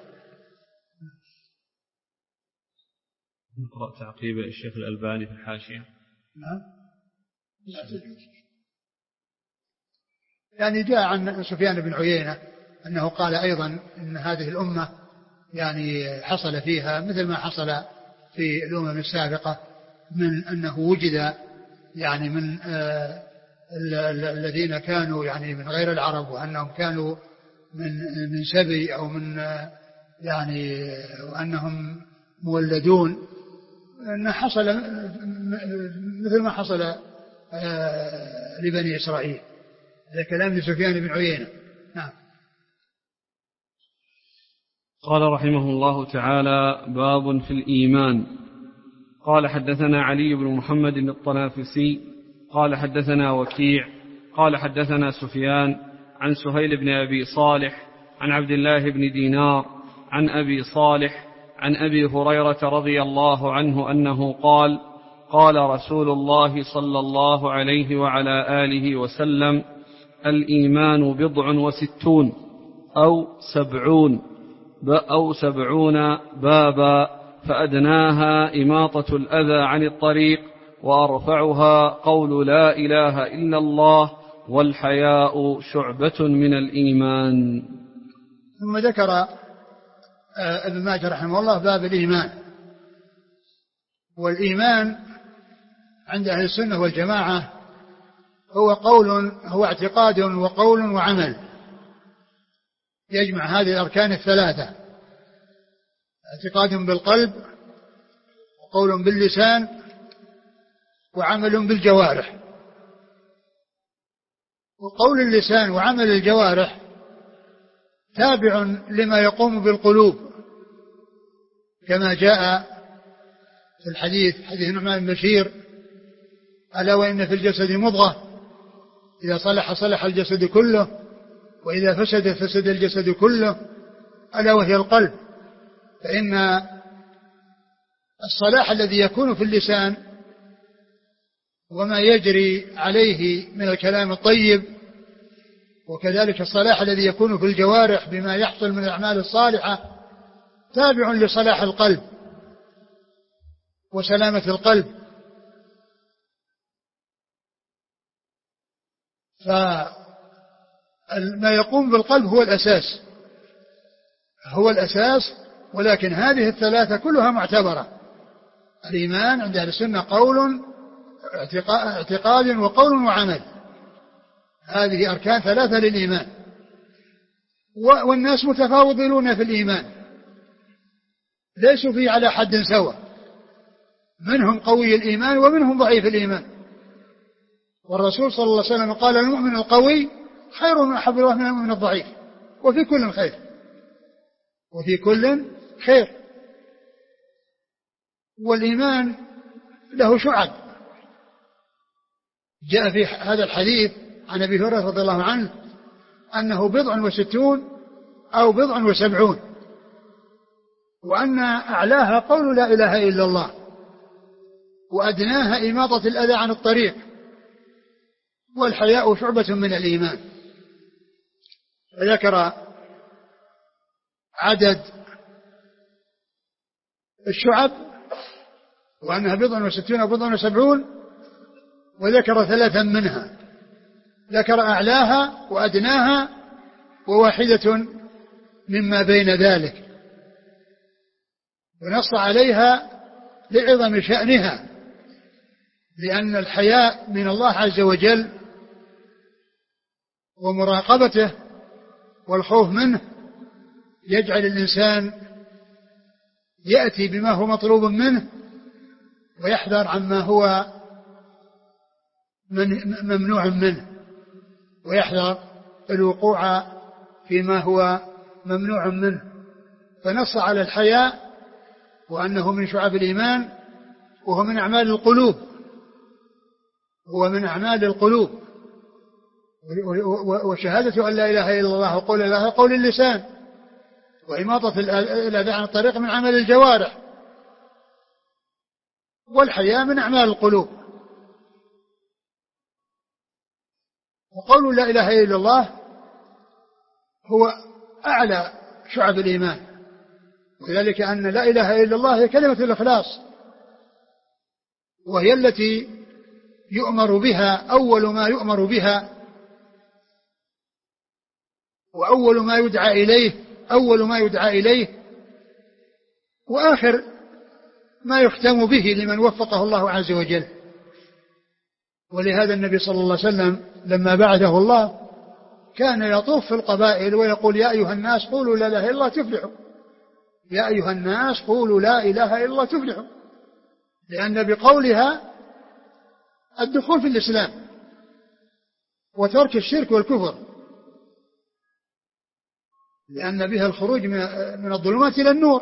نقرأ تعقيب الشيخ الألباني في الحاشية. نعم. يعني جاء عن سفيان بن عيينة أنه قال أيضا إن هذه الأمة يعني حصل فيها مثل ما حصل في الأمم السابقة، من أنه وجد يعني من الذين كانوا يعني من غير العرب وأنهم كانوا من من سبي أو من يعني وأنهم مولدون، أن حصل مثل ما حصل لبني إسرائيل. هذا كلام لسفيان بن عيينة. نعم. قال رحمه الله تعالى: باب في الإيمان. قال حدثنا علي بن محمد الطنافسي قال حدثنا وكيع قال حدثنا سفيان عن سهيل بن أبي صالح عن عبد الله بن دينار عن أبي صالح عن أبي هريرة رضي الله عنه أنه قال: قال رسول الله صلى الله عليه وعلى آله وسلم: الإيمان بضع وستون أو سبعون أو سبعون بابا، فأدناها إماطة الأذى عن الطريق، وأرفعها قول لا إله إلا الله، والحياء شعبة من الإيمان. ثم ذكر ابن ماجه رحمه الله باب الإيمان. والإيمان عند أهل السنة والجماعة هو قول هو اعتقاد وقول وعمل، يجمع هذه الأركان الثلاثة: اعتقاد بالقلب، وقول باللسان، وعمل بالجوارح. وقول اللسان وعمل الجوارح تابع لما يقوم بالقلوب، كما جاء في الحديث حديث النعمان بن بشير: ألا وإن في الجسد مضغة إذا صلح صلح الجسد كله، وإذا فسد فسد الجسد كله، ألا وهي القلب. فإن الصلاح الذي يكون في اللسان وما يجري عليه من الكلام الطيب، وكذلك الصلاح الذي يكون في الجوارح بما يحصل من الأعمال الصالحة، تابع لصلاح القلب وسلامة القلب. فما يقوم بالقلب هو الأساس هو الأساس ولكن هذه الثلاثة كلها معتبرة. الإيمان عند أهل السنة قول اعتقاد وقول وعمل، هذه أركان ثلاثة للإيمان. والناس متفاوضون في الإيمان، ليسوا فيه على حد سواء، منهم قوي الإيمان ومنهم ضعيف الإيمان. والرسول صلى الله عليه وسلم قال: المؤمن القوي خير وأحب الله من المؤمن الضعيف، وفي كل خير وفي كل خير. والإيمان له شعب، جاء في هذا الحديث عن أبي هريرة رضي الله عنه أنه بضع وستون أو بضع وسبعون، وأن أعلاها قول لا إله إلا الله، وأدناها إماطة الأذى عن الطريق، والحياء شعبة من الإيمان. فذكر عدد الشعب وأنها بضع وستون أو بضع وسبعون، وذكر ثلاثا منها، ذكر أعلاها وأدناها وواحدة مما بين ذلك، ونص عليها لعظم شأنها، لأن الحياء من الله عز وجل ومراقبته والخوف منه يجعل الإنسان يأتي بما هو مطلوب منه ويحذر عما هو من ممنوع منه، ويحذر الوقوع فيما هو ممنوع منه. فنص على الحياء وأنه من شعب الإيمان، وهو من أعمال القلوب هو من أعمال القلوب وشهادة أن لا إله إلا الله وقول لا إله قول اللسان، وإماطة الأذى عن الطريق من عمل الجوارح، والحياء من أعمال القلوب. وقول لا إله إلا الله هو أعلى شعب الإيمان، وذلك أن لا إله إلا الله هي كلمة الإخلاص، وهي التي يؤمر بها أول ما يؤمر بها، وأول ما يدعى إليه أول ما يدعى إليه وآخر ما يختم به لمن وفقه الله عز وجل. ولهذا النبي صلى الله عليه وسلم لما بعثه الله كان يطوف في القبائل ويقول يا أيها الناس قولوا لا إله إلا الله تفلحوا، يا أيها الناس قولوا لا إله إلا الله تفلحوا، لأن بقولها الدخول في الإسلام وترك الشرك والكفر، لأن بها الخروج من الظلمات إلى النور.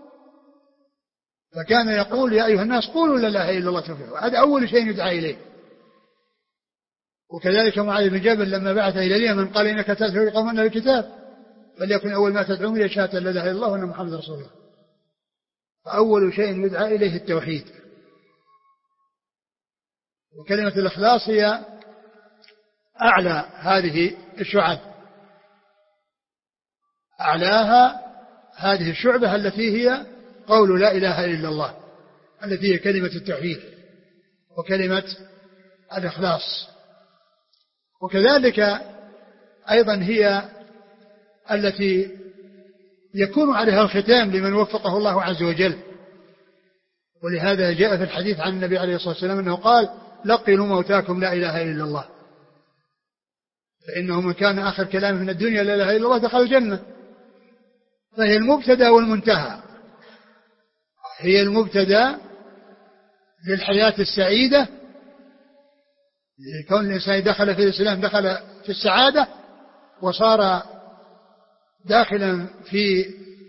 فكان يقول يا أيها الناس قولوا لا إله إلا الله تفلحوا، هذا أول شيء يدعى إليه. وكذلك معاذ بن جبل لما بعث إلى اليمن قال إنك تدعو قوما بالكتاب فليكن أول ما تدعوهم إلى شهادة لا إله إلا الله وأن محمد رسول الله. فأول شيء يدعى إليه التوحيد. وكلمة الإخلاص هي أعلى هذه الشعب، أعلاها هذه الشعبة التي هي قول لا إله إلا الله، التي هي كلمة التوحيد وكلمة الإخلاص. وكذلك أيضا هي التي يكون عليها الختام لمن وفقه الله عز وجل. ولهذا جاء في الحديث عن النبي عليه الصلاة والسلام أنه قال لقنوا موتاكم لا إله إلا الله، فإنه من كان آخر كلامه من الدنيا لا إله إلا الله دخل الجنة. فهي المبتدأ والمنتهى، هي المبتدأ للحياة السعيدة، كون الإنسان دخل في الإسلام دخل في السعادة وصار داخلا في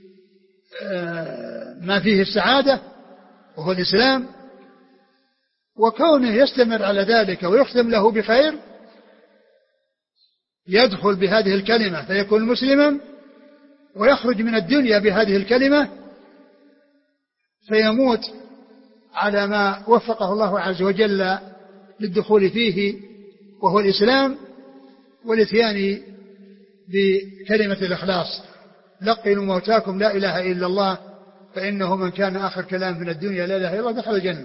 ما فيه السعادة وهو الإسلام، وكونه يستمر على ذلك ويختم له بخير يدخل بهذه الكلمة فيكون مسلما، ويخرج من الدنيا بهذه الكلمة فيموت على ما وفقه الله عز وجل للدخول فيه وهو الإسلام والإتيان بكلمة الإخلاص. لقنوا موتاكم لا إله إلا الله فإنه من كان آخر كلام من الدنيا لا إله إلا الله دخل الجنة.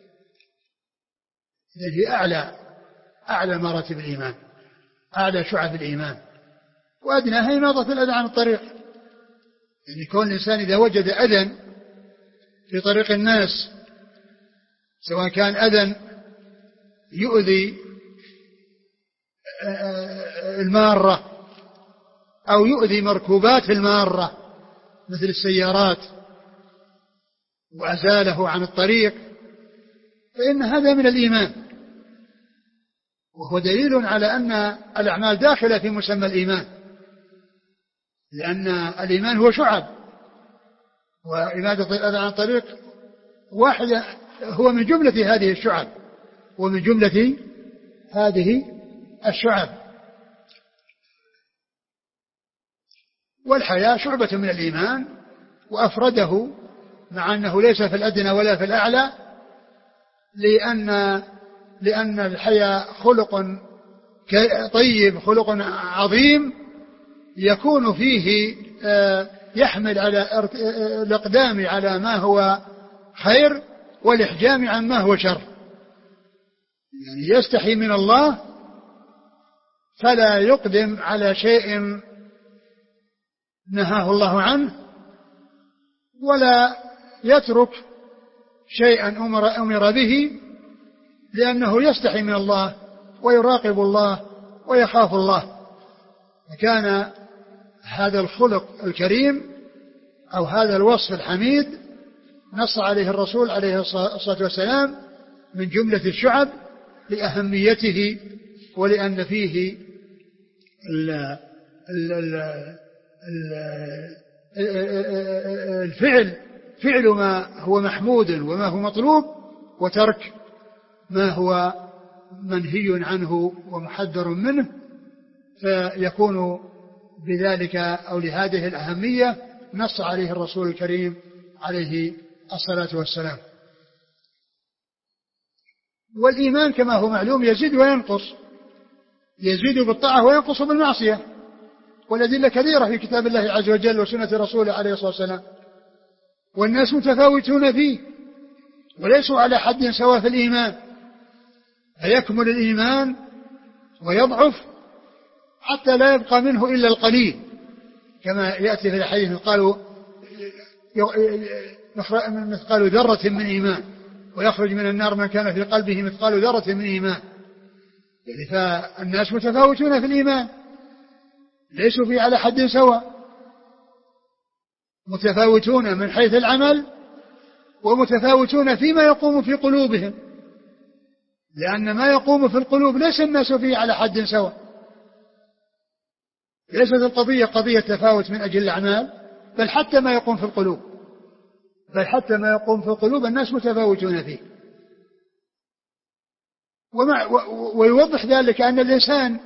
هذه أعلى أعلى مراتب الإيمان، أعلى شعب الإيمان، وأدناها إماطة الأذى عن الطريق. يعني كون الإنسان إذا وجد أذى في طريق الناس، سواء كان أذى يؤذي المارة أو يؤذي مركوبات المارة مثل السيارات وأزاله عن الطريق، فإن هذا من الإيمان، وهو دليل على أن الأعمال داخلة في مسمى الإيمان، لأن الإيمان هو شعب، وإمادة الأذى عن الطريق واحدة هو من جملة هذه الشعب ومن جملة هذه الشعب. والحياة شعبة من الإيمان، وأفرده مع أنه ليس في الأدنى ولا في الأعلى، لأن لأن الحياة خلق طيب، خلق عظيم يكون فيه يحمل على الإقدام على ما هو خير والإحجام عن ما هو شر. يعني يستحي من الله فلا يقدم على شيء نهاه الله عنه، ولا يترك شيئا أمر, أمر به، لأنه يستحي من الله ويراقب الله ويخاف الله. وكان هذا الخلق الكريم أو هذا الوصف الحميد نص عليه الرسول عليه الصلاة والسلام من جملة الشعب لأهميته، ولأن فيه ال ال ال الفعل فعل ما هو محمود وما هو مطلوب، وترك ما هو منهي عنه ومحذر منه، فيكون بذلك أو لهذه الأهمية نص عليه الرسول الكريم عليه الصلاة والسلام. والإيمان كما هو معلوم يزيد وينقص، يزيد بالطاعة وينقص بالمعصية، والأدلة كثيرة في كتاب الله عز وجل وسنة رسوله عليه الصلاة والسلام، والناس متفاوتون فيه وليسوا على حد سواء في الإيمان، فيكمل الإيمان ويضعف حتى لا يبقى منه إلا القليل، كما يأتي في الحديث قالوا مثقال ذرة من إيمان، ويخرج من النار من كان في قلبه مثقال ذرة من إيمان، يعني فالناس متفاوتون في الإيمان، ليسوا فيه على حد سواء، متفاوتون من حيث العمل ومتفاوتون فيما يقوم في قلوبهم، لأن ما يقوم في القلوب ليس الناس فيه على حد سواء. ليست القضية قضية تفاوت من أجل الأعمال، بل حتى ما يقوم في القلوب بل حتى ما يقوم في القلوب الناس متفاوتون فيه. ومع ويوضح ذلك أن الإنسان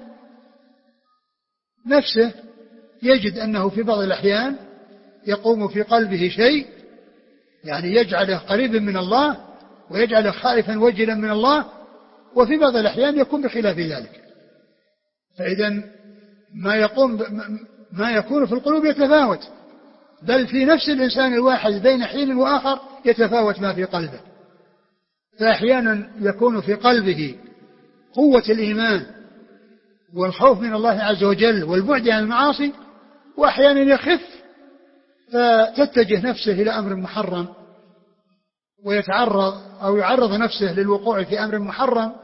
نفسه يجد أنه في بعض الأحيان يقوم في قلبه شيء يعني يجعله قريبا من الله ويجعله خائفا وجلا من الله، وفي بعض الأحيان يكون بخلاف ذلك. فإذا ما يقوم ما يكون في القلوب يتفاوت، بل في نفس الإنسان الواحد بين حين وآخر يتفاوت ما في قلبه. فأحيانا يكون في قلبه قوة الإيمان والخوف من الله عز وجل والبعد عن المعاصي، وأحيانا يخف فتتجه نفسه إلى أمر محرم ويتعرض أو يعرض نفسه للوقوع في أمر محرم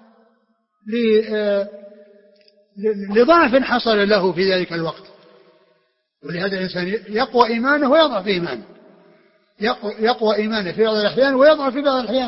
لضعف حصل له في ذلك الوقت. ولهذا الإنسان يقوى إيمانه ويضعف إيمانه، يقوى إيمانه في بعض الأحيان ويضعف في بعض الأحيان.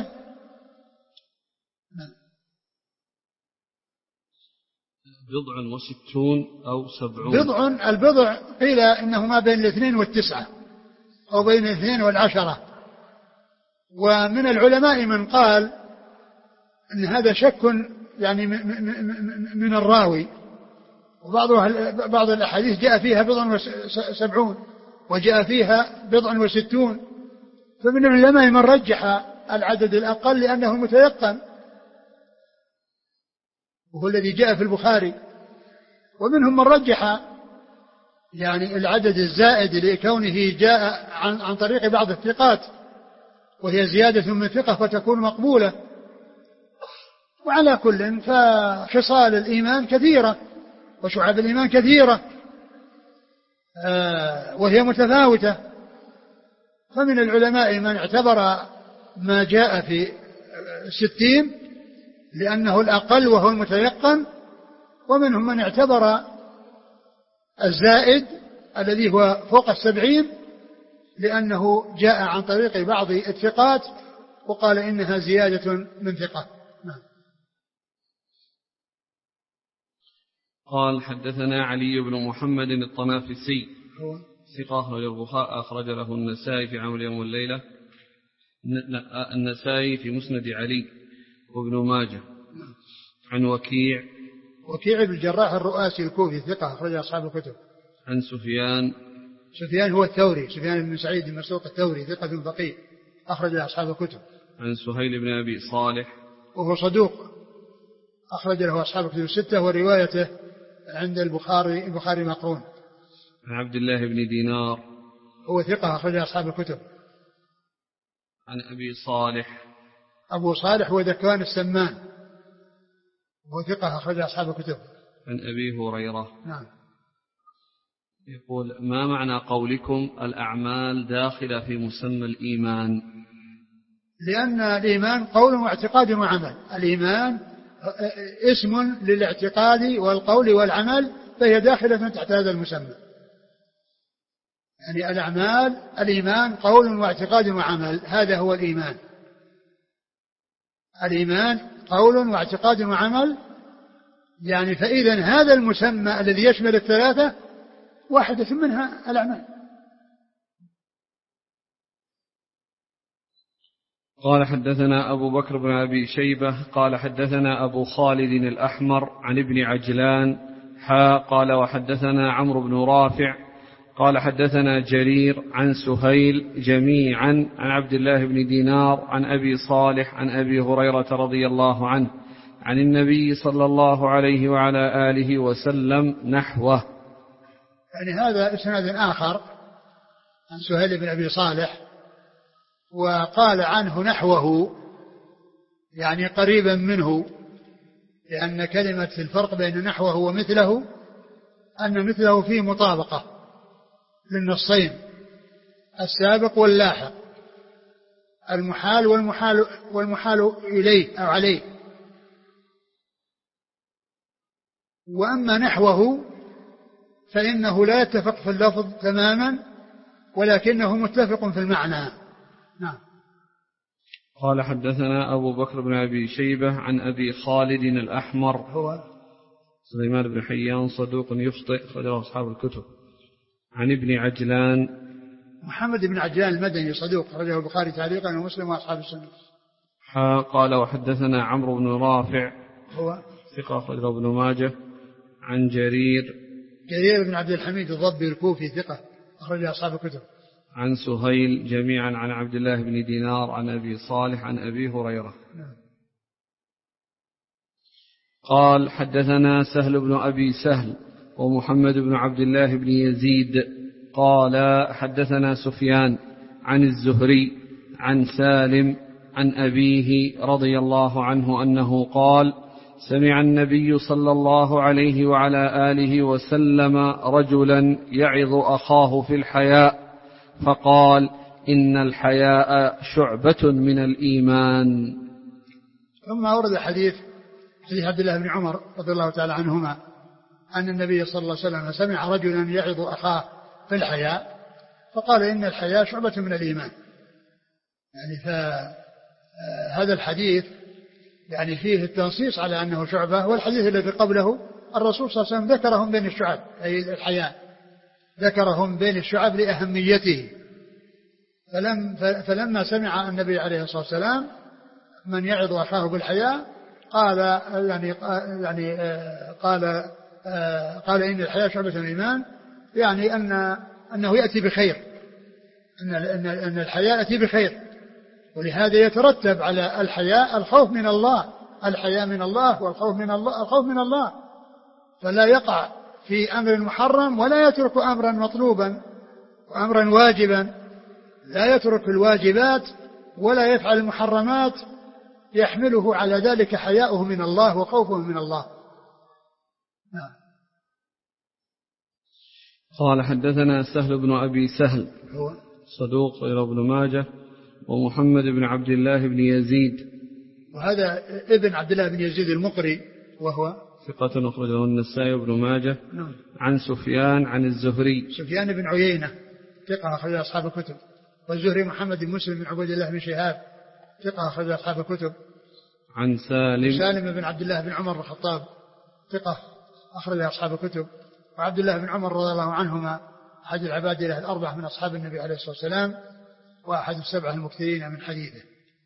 بضع وستون أو سبعون. بضع البضع قيل إنه ما بين الاثنين والتسعة أو بين الاثنين والعشرة. ومن العلماء من قال أن هذا شك يعني من الراوي، وبعض بعض الأحاديث جاء فيها بضع وسبعون وجاء فيها بضع وستون. فمن العلماء من رجح العدد الأقل لأنه المتيقن وهو الذي جاء في البخاري، ومنهم من رجح يعني العدد الزائد لكونه جاء عن, عن طريق بعض الثقات، وهي زيادة من ثقة فتكون مقبولة. وعلى كل فخصال الإيمان كثيرة وشعب الإيمان كثيرة آه وهي متفاوتة. فمن العلماء من اعتبر ما جاء في ستين لأنه الأقل وهو المتيقن، ومنهم من اعتبر الزائد الذي هو فوق السبعين لأنه جاء عن طريق بعض الثقات وقال إنها زيادة من ثقة. نعم. قال حدثنا علي بن محمد الطنافسي ثقة أخرج البخاري أخرج له النسائي في عمل يوم والليلة، النسائي في مسند علي وابن ماجه. عن وكيع وكيع بن الجراح الرؤاسي الكوفي ثقة أخرج أصحاب الكتب. عن سفيان سفيان هو الثوري سفيان بن سعيد بن مسروق الثوري ثقة فقيه أخرج أصحاب الكتب. عن سهيل بن أبي صالح وهو صدوق أخرج له أصحاب الكتب الستة، وروايته عند البخاري البخاري مقرون. عن عبد الله بن دينار هو ثقة أخرج أصحاب الكتب. عن أبي صالح أبو صالح هو ذكوان السمان هو ثقة أخرج أصحاب الكتب. عن أبي هريرة. نعم. يقول ما معنى قولكم الأعمال داخلة في مسمى الإيمان؟ لأن الإيمان قول واعتقاد وعمل. الإيمان اسم للاعتقاد والقول والعمل، فهي داخلة تحت هذا المسمى. يعني الأعمال الإيمان قول واعتقاد وعمل، هذا هو الإيمان. الإيمان قول واعتقاد وعمل، يعني فإذا هذا المسمى الذي يشمل الثلاثة واحدة منها الأعمال. قال حدثنا أبو بكر بن أبي شيبة قال حدثنا أبو خالد الأحمر عن ابن عجلان حا قال وحدثنا عمرو بن رافع قال حدثنا جرير عن سهيل جميعا عن عبد الله بن دينار عن أبي صالح عن أبي هريرة رضي الله عنه عن النبي صلى الله عليه وعلى آله وسلم نحوه. يعني هذا إسناد آخر عن سهيل بن أبي صالح، وقال عنه نحوه يعني قريبا منه، لأن كلمة الفرق بين نحوه ومثله أن مثله فيه مطابقة للنصين السابق واللاحق، المحال والمحال, والمحال إليه أو عليه. وأما نحوه فإنه لا يتفق في اللفظ تماما ولكنه متفق في المعنى. نعم. قال حدثنا أبو بكر بن أبي شيبة عن أبي خالد الأحمر هو سليمان بن حيان صدوق يخطئ أخرجه أصحاب الكتب. عن ابن عجلان محمد بن عجلان المدني صدوق أخرجه البخاري تعليقا ومسلم وأصحاب السنة. قال وحدثنا عمرو بن رافع هو ثقة أخرجه ابن ماجه. عن جرير جرير بن عبد الحميد الضبي الكوفي ثقة أخرجه أصحاب الكتب. عن سهيل جميعا عن عبد الله بن دينار عن أبي صالح عن أبي هريرة. قال حدثنا سهل بن أبي سهل ومحمد بن عبد الله بن يزيد قال حدثنا سفيان عن الزهري عن سالم عن أبيه رضي الله عنه أنه قال سمع النبي صلى الله عليه وعلى آله وسلم رجلا يعظ أخاه في الحياء فقال إن الحياء شعبة من الإيمان. ثم أورد حديث حديث عبد الله بن عمر رضي الله تعالى عنهما أن النبي صلى الله عليه وسلم سمع رجلا يعظ أخاه في الحياء فقال إن الحياء شعبة من الإيمان. يعني فهذا الحديث يعني فيه التنصيص على أنه شعبة، والحديث الذي قبله الرسول صلى الله عليه وسلم ذكرهم بين الشعب، أي الحياء ذكرهم بين الشعب لأهميته. فلم فلما سمع النبي عليه الصلاة والسلام من يعظ أخاه بالحياء قال يعني يعني قال قال إن الحياء شعبة من الإيمان، يعني أن أنه يأتي بخير، أن أن الحياء يأتي بخير، ولهذا يترتب على الحياء الخوف من الله، الحياء من الله والخوف من الله، الخوف من الله، فلا يقع في أمر محرم ولا يترك أمرا مطلوبا وأمرا واجبا، لا يترك الواجبات ولا يفعل المحرمات، يحمله على ذلك حياؤه من الله وخوفه من الله. نعم. قال حدثنا سهل بن أبي سهل هو صدوق إلى ابن ماجه ومحمد بن عبد الله بن يزيد، وهذا ابن عبد الله بن يزيد المقري وهو ثقة أخرجه النسائي وابن ماجه. نعم. عن سفيان عن الزهري سفيان بن عيينة ثقة أخرج أصحاب الكتب، والزهري محمد بن مسلم بن عبد الله بن شهاب ثقة أخرج أصحاب الكتب. عن سالم سالم بن عبد الله بن عمر بن الخطاب ثقة أخرج أصحاب الكتب. وعبد الله بن عمر رضي الله عنهما أحد العبادلة الأربعة من أصحاب النبي عليه الصلاة والسلام، وأحد السبعة المكثرين من حديثه.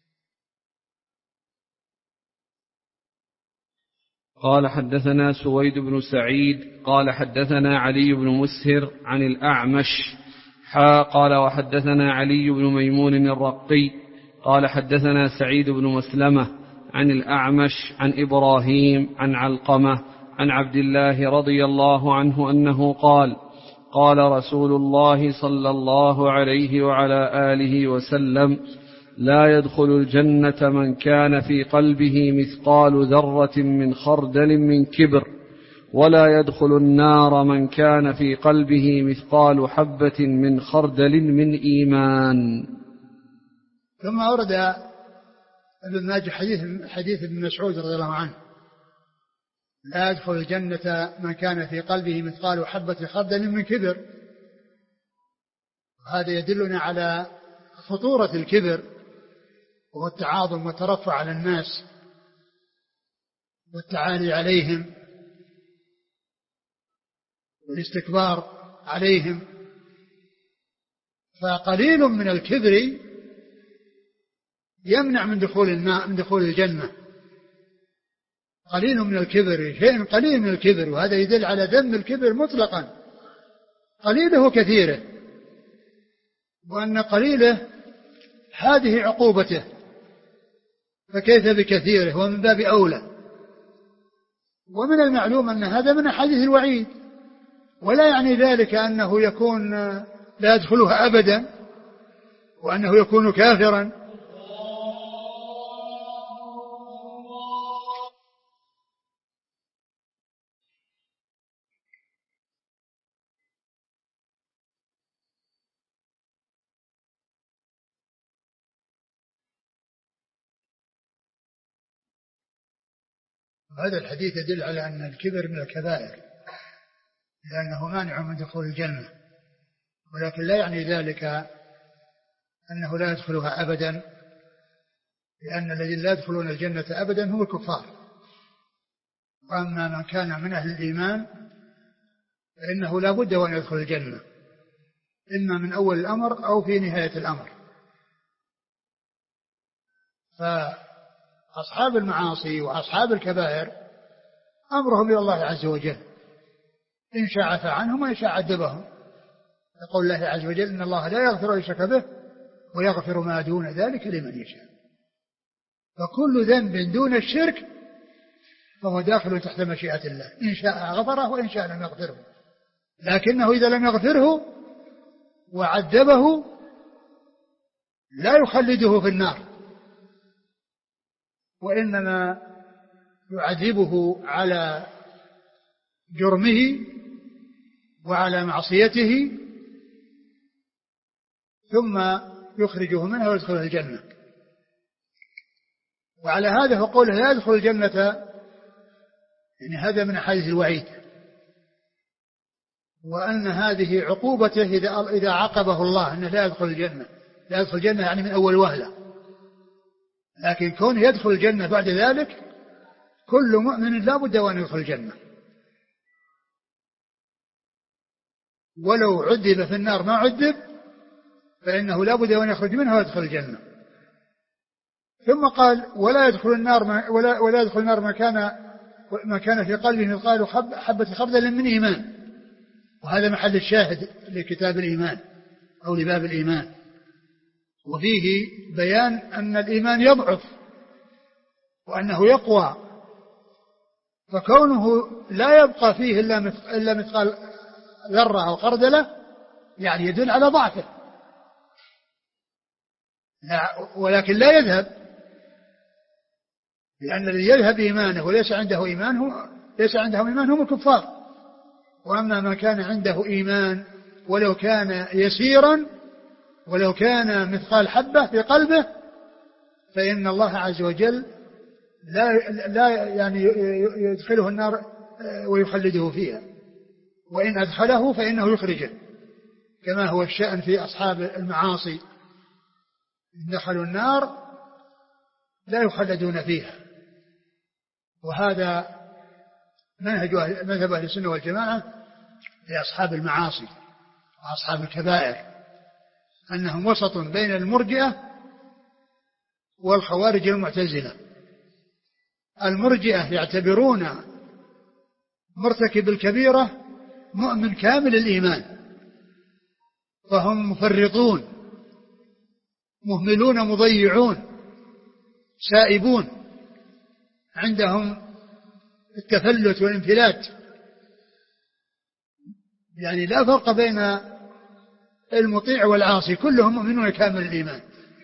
قال حدثنا سويد بن سعيد قال حدثنا علي بن مسهر عن الأعمش حا قال وحدثنا علي بن ميمون الرقي قال حدثنا سعيد بن مسلمة عن الأعمش عن إبراهيم عن علقمة عن عبد الله رضي الله عنه أنه قال قال رسول الله صلى الله عليه وعلى آله وسلم لا يدخل الجنة من كان في قلبه مثقال ذرة من خردل من كبر، ولا يدخل النار من كان في قلبه مثقال حبة من خردل من إيمان. ثم أورد ابن ماجه حديث حديث ابن مسعود رضي الله عنه لا يدخل الجنة من كان في قلبه مثقال حبة خردل من كبر. هذا يدلنا على خطورة الكبر وهو التعاظم والترفع على الناس والتعالي عليهم والاستكبار عليهم. فقليل من الكبر يمنع من دخول الماء من دخول الجنة. قليل من الكبر شيء قليل من الكبر، وهذا يدل على ذم الكبر مطلقا، قليله كثيره، وأن قليله هذه عقوبته، فكيف بكثيره ومن باب أولى. ومن المعلوم أن هذا من أحاديث الوعيد، ولا يعني ذلك أنه يكون لا يدخلها أبدا وأنه يكون كافرا. هذا الحديث يدل على أن الكبر من الكبائر لأنه مانع من دخول الجنة، ولكن لا يعني ذلك أنه لا يدخلها أبدا، لأن الذين لا يدخلون الجنة أبدا هم الكفار. وأما من كان من أهل الإيمان فإنه لا بد وأن يدخل الجنة، إما من أول الأمر أو في نهاية الأمر. فأصحاب المعاصي وأصحاب الكبائر أمرهم إلى الله عز وجل، إن شاء عفى عنهم وإن شاء عذبهم. يقول الله عز وجل إن الله لا يغفر أن يشرك به ويغفر ما دون ذلك لمن يشاء. فكل ذنب دون الشرك فهو داخل تحت مشيئة الله، إن شاء غفره وإن شاء لم يغفره. لكنه إذا لم يغفره وعذبه لا يخلده في النار، وإنما يعذبه على جرمه وعلى معصيته ثم يخرجه منها ويدخله الجنة. وعلى هذا فقوله لا يدخل الجنة يعني هذا من أحاديث الوعيد، وأن هذه عقوبته إذا إذا عاقبه الله أنه لا يدخل الجنة. لا يدخل الجنة يعني من أول وهلة، لكن كونه يدخل الجنة بعد ذلك كل مؤمن لا بد وأن يدخل الجنة، ولو عذب في النار ما عذب فإنه لا بد وأن يخرج منها ويدخل الجنة. ثم قال ولا يدخل النار ما ولا ولا يدخل النار ما كان ما كان في قلبه مثقال حبة خردل من إيمان. وهذا محل الشاهد لكتاب الإيمان أو لباب الإيمان، وفيه بيان أن الإيمان يضعف وأنه يقوى، فكونه لا يبقى فيه إلا مثقال ذرة أو خردلة يعني يدل على ضعفه، ولكن لا يذهب، لأن الذي يذهب إيمانه وليس عنده إيمان هو ليس عنده إيمان هم الكفار. وأما ما كان عنده إيمان ولو كان يسيرا ولو كان مثقال حبة في قلبه فإن الله عز وجل لا, لا يعني يدخله النار ويخلده فيها، وإن أدخله فإنه يخرجه، كما هو الشأن في أصحاب المعاصي إن دخلوا النار لا يخلدون فيها. وهذا منهج مذهب أهل السنة والجماعة لأصحاب المعاصي وأصحاب الكبائر، أنهم وسط بين المرجئة والخوارج المعتزلة. المرجئة يعتبرون مرتكب الكبيرة مؤمن كامل الإيمان، فهم مفرطون مهملون مضيعون سائبون، عندهم التفلت والانفلات، يعني لا فرق بين المطيع والعاصي، كلهم مؤمنون كامل الإيمان.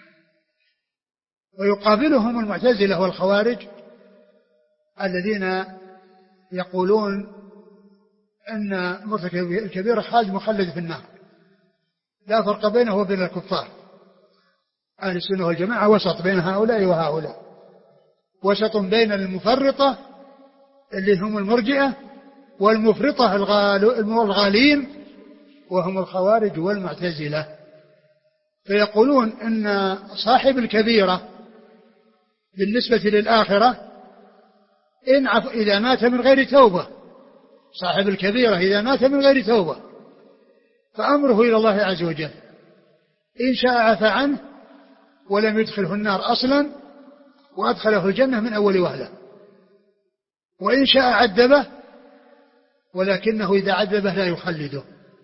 ويقابلهم المعتزلة والخوارج الذين يقولون أن مرتكب الكبيرة خالد مخلد في النار، لا فرق بينه وبين الكفار. أهل السنة والجماعة وسط بين هؤلاء وهؤلاء، وسط بين المفرطة اللي هم المرجئة والمفرطة الغالين وهم الخوارج والمعتزلة. فيقولون أن صاحب الكبيرة بالنسبة للآخرة إن عف إذا مات من غير توبة، صاحب الكبيرة إذا مات من غير توبة فأمره إلى الله عز وجل، إن شاء عفى عنه ولم يدخله النار أصلا وأدخله الجنة من أول وهلة، وإن شاء عذبه ولكنه إذا عذبه لا يخلده،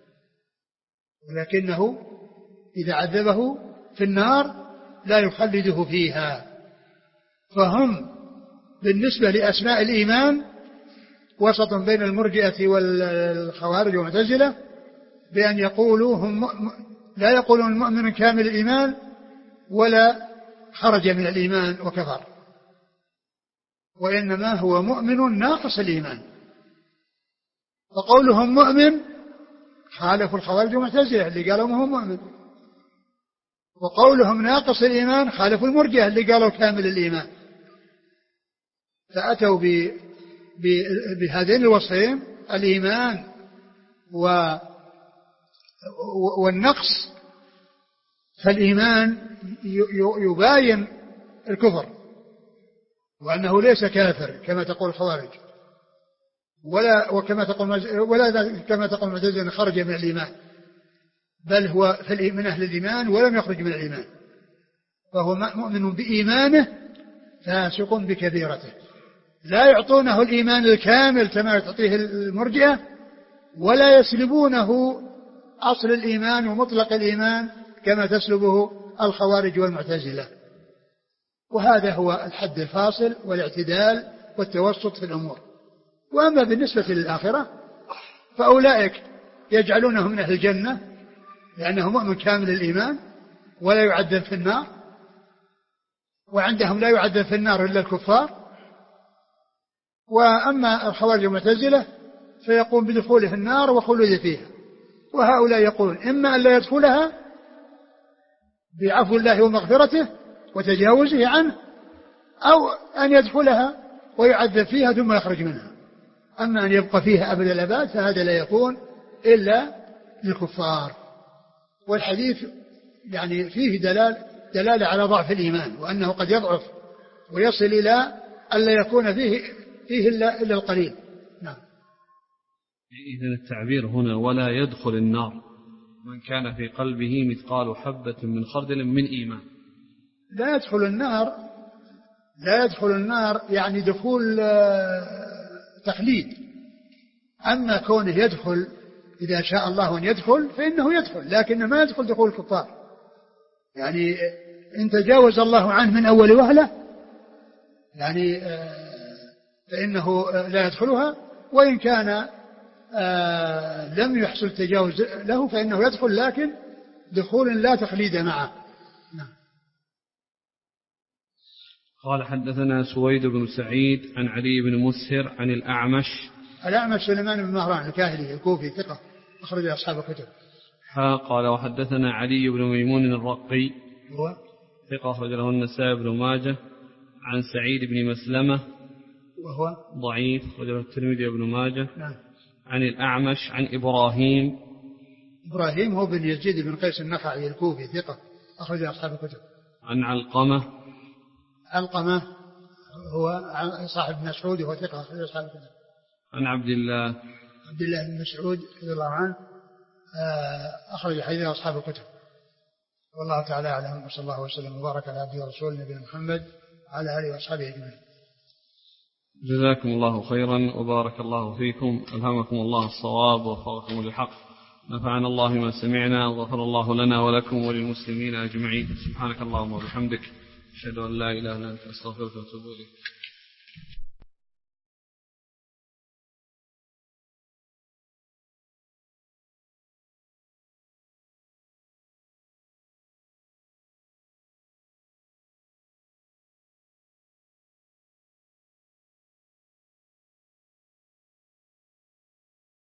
ولكنه إذا عذبه في النار لا يخلده فيها. فهم بالنسبة لأسماء الإيمان وسط بين المرجئة والخوارج والمعتزلة، بأن يقولوا هم لا يقولون المؤمن كامل الإيمان ولا خرج من الإيمان وكفر، وإنما هو مؤمن ناقص الإيمان. فقولهم مؤمن خالفوا الخوارج والمعتزلة اللي قالوا ما هو مؤمن، وقولهم ناقص الإيمان خالفوا المرجئة اللي قالوا كامل الإيمان. فأتوا بهذين الوصفين الإيمان والنقص، فالإيمان يباين الكفر وأنه ليس كافر كما تقول الخوارج، ولا وكما تقول ولا كما تقول المعتزلة خرج من الإيمان، بل هو من أهل الإيمان ولم يخرج من الإيمان، فهو مؤمن بإيمانه فاسق بكبيرته. لا يعطونه الإيمان الكامل كما تعطيه المرجئة، ولا يسلبونه أصل الإيمان ومطلق الإيمان كما تسلبه الخوارج والمعتزلة. وهذا هو الحد الفاصل والاعتدال والتوسط في الأمور. وأما بالنسبة للآخرة فأولئك يجعلونه من أهل الجنة لأنه مؤمن كامل الإيمان ولا يعذب في النار، وعندهم لا يعذب في النار إلا الكفار. وأما الخوارج والمعتزلة فيقوم بدخوله النار وخلوده فيها، وهؤلاء يقولون إما أن لا يدخلها بعفو الله ومغفرته وتجاوزه عنه، أو أن يدخلها ويعذب فيها ثم يخرج منها. أما أن يبقى فيها أبد الأباد فهذا لا يكون إلا للكفار. والحديث يعني فيه دلال دلالة على ضعف الإيمان، وأنه قد يضعف ويصل إلى ألا يكون فيه فيه إلا, إلا القليل. نعم. إذن التعبير هنا ولا يدخل النار من كان في قلبه مثقال حبة من خردل من إيمان. لا يدخل النار لا يدخل النار يعني دخول تخليد. أما كونه يدخل إذا شاء الله أن يدخل فإنه يدخل، لكن ما يدخل دخول الكفار. يعني إن تجاوز الله عنه من أول وهلة يعني فإنه لا يدخلها، وإن كان لم يحصل تجاوز له فإنه يدخل، لكن دخول لا تخليد معه. نعم. قال حدثنا سويد بن سعيد عن علي بن مسهر عن الأعمش الأعمش سليمان بن مهران الكاهلي الكوفي ثقة أخرج أصحاب الكتب. قال وحدثنا علي بن ميمون الرقي هو ثقة أخرج له النسائي بن ماجه عن سعيد بن مسلمة وهو ضعيف أخرج له الترمذي بن ماجه. نعم. عن الأعمش عن إبراهيم إبراهيم هو بن يزيد بن قيس النخعي الكوفي ثقة أخرج أصحاب الكتب. عن علقمة علقمة هو صاحب مسعود وهو ثقة أخرج أصحاب الكتب. عن عبد الله عبد الله بن مسعود رضي الله عنه أخرج حديث أصحاب الكتب. والله تعالى أعلم، وصلى الله وسلم وبارك على عبده ورسوله نبينا محمد وعلى آله وأصحابه أجمعين. جزاكم الله خيرا وبارك الله فيكم، ألهمكم الله الصواب ووفقكم للحق، نفعنا الله ما سمعنا، وغفر الله لنا ولكم وللمسلمين أجمعين. سبحانك اللهم وبحمدك، أشهد أن لا إله إلا أنت، أستغفرك وأتوب إليك.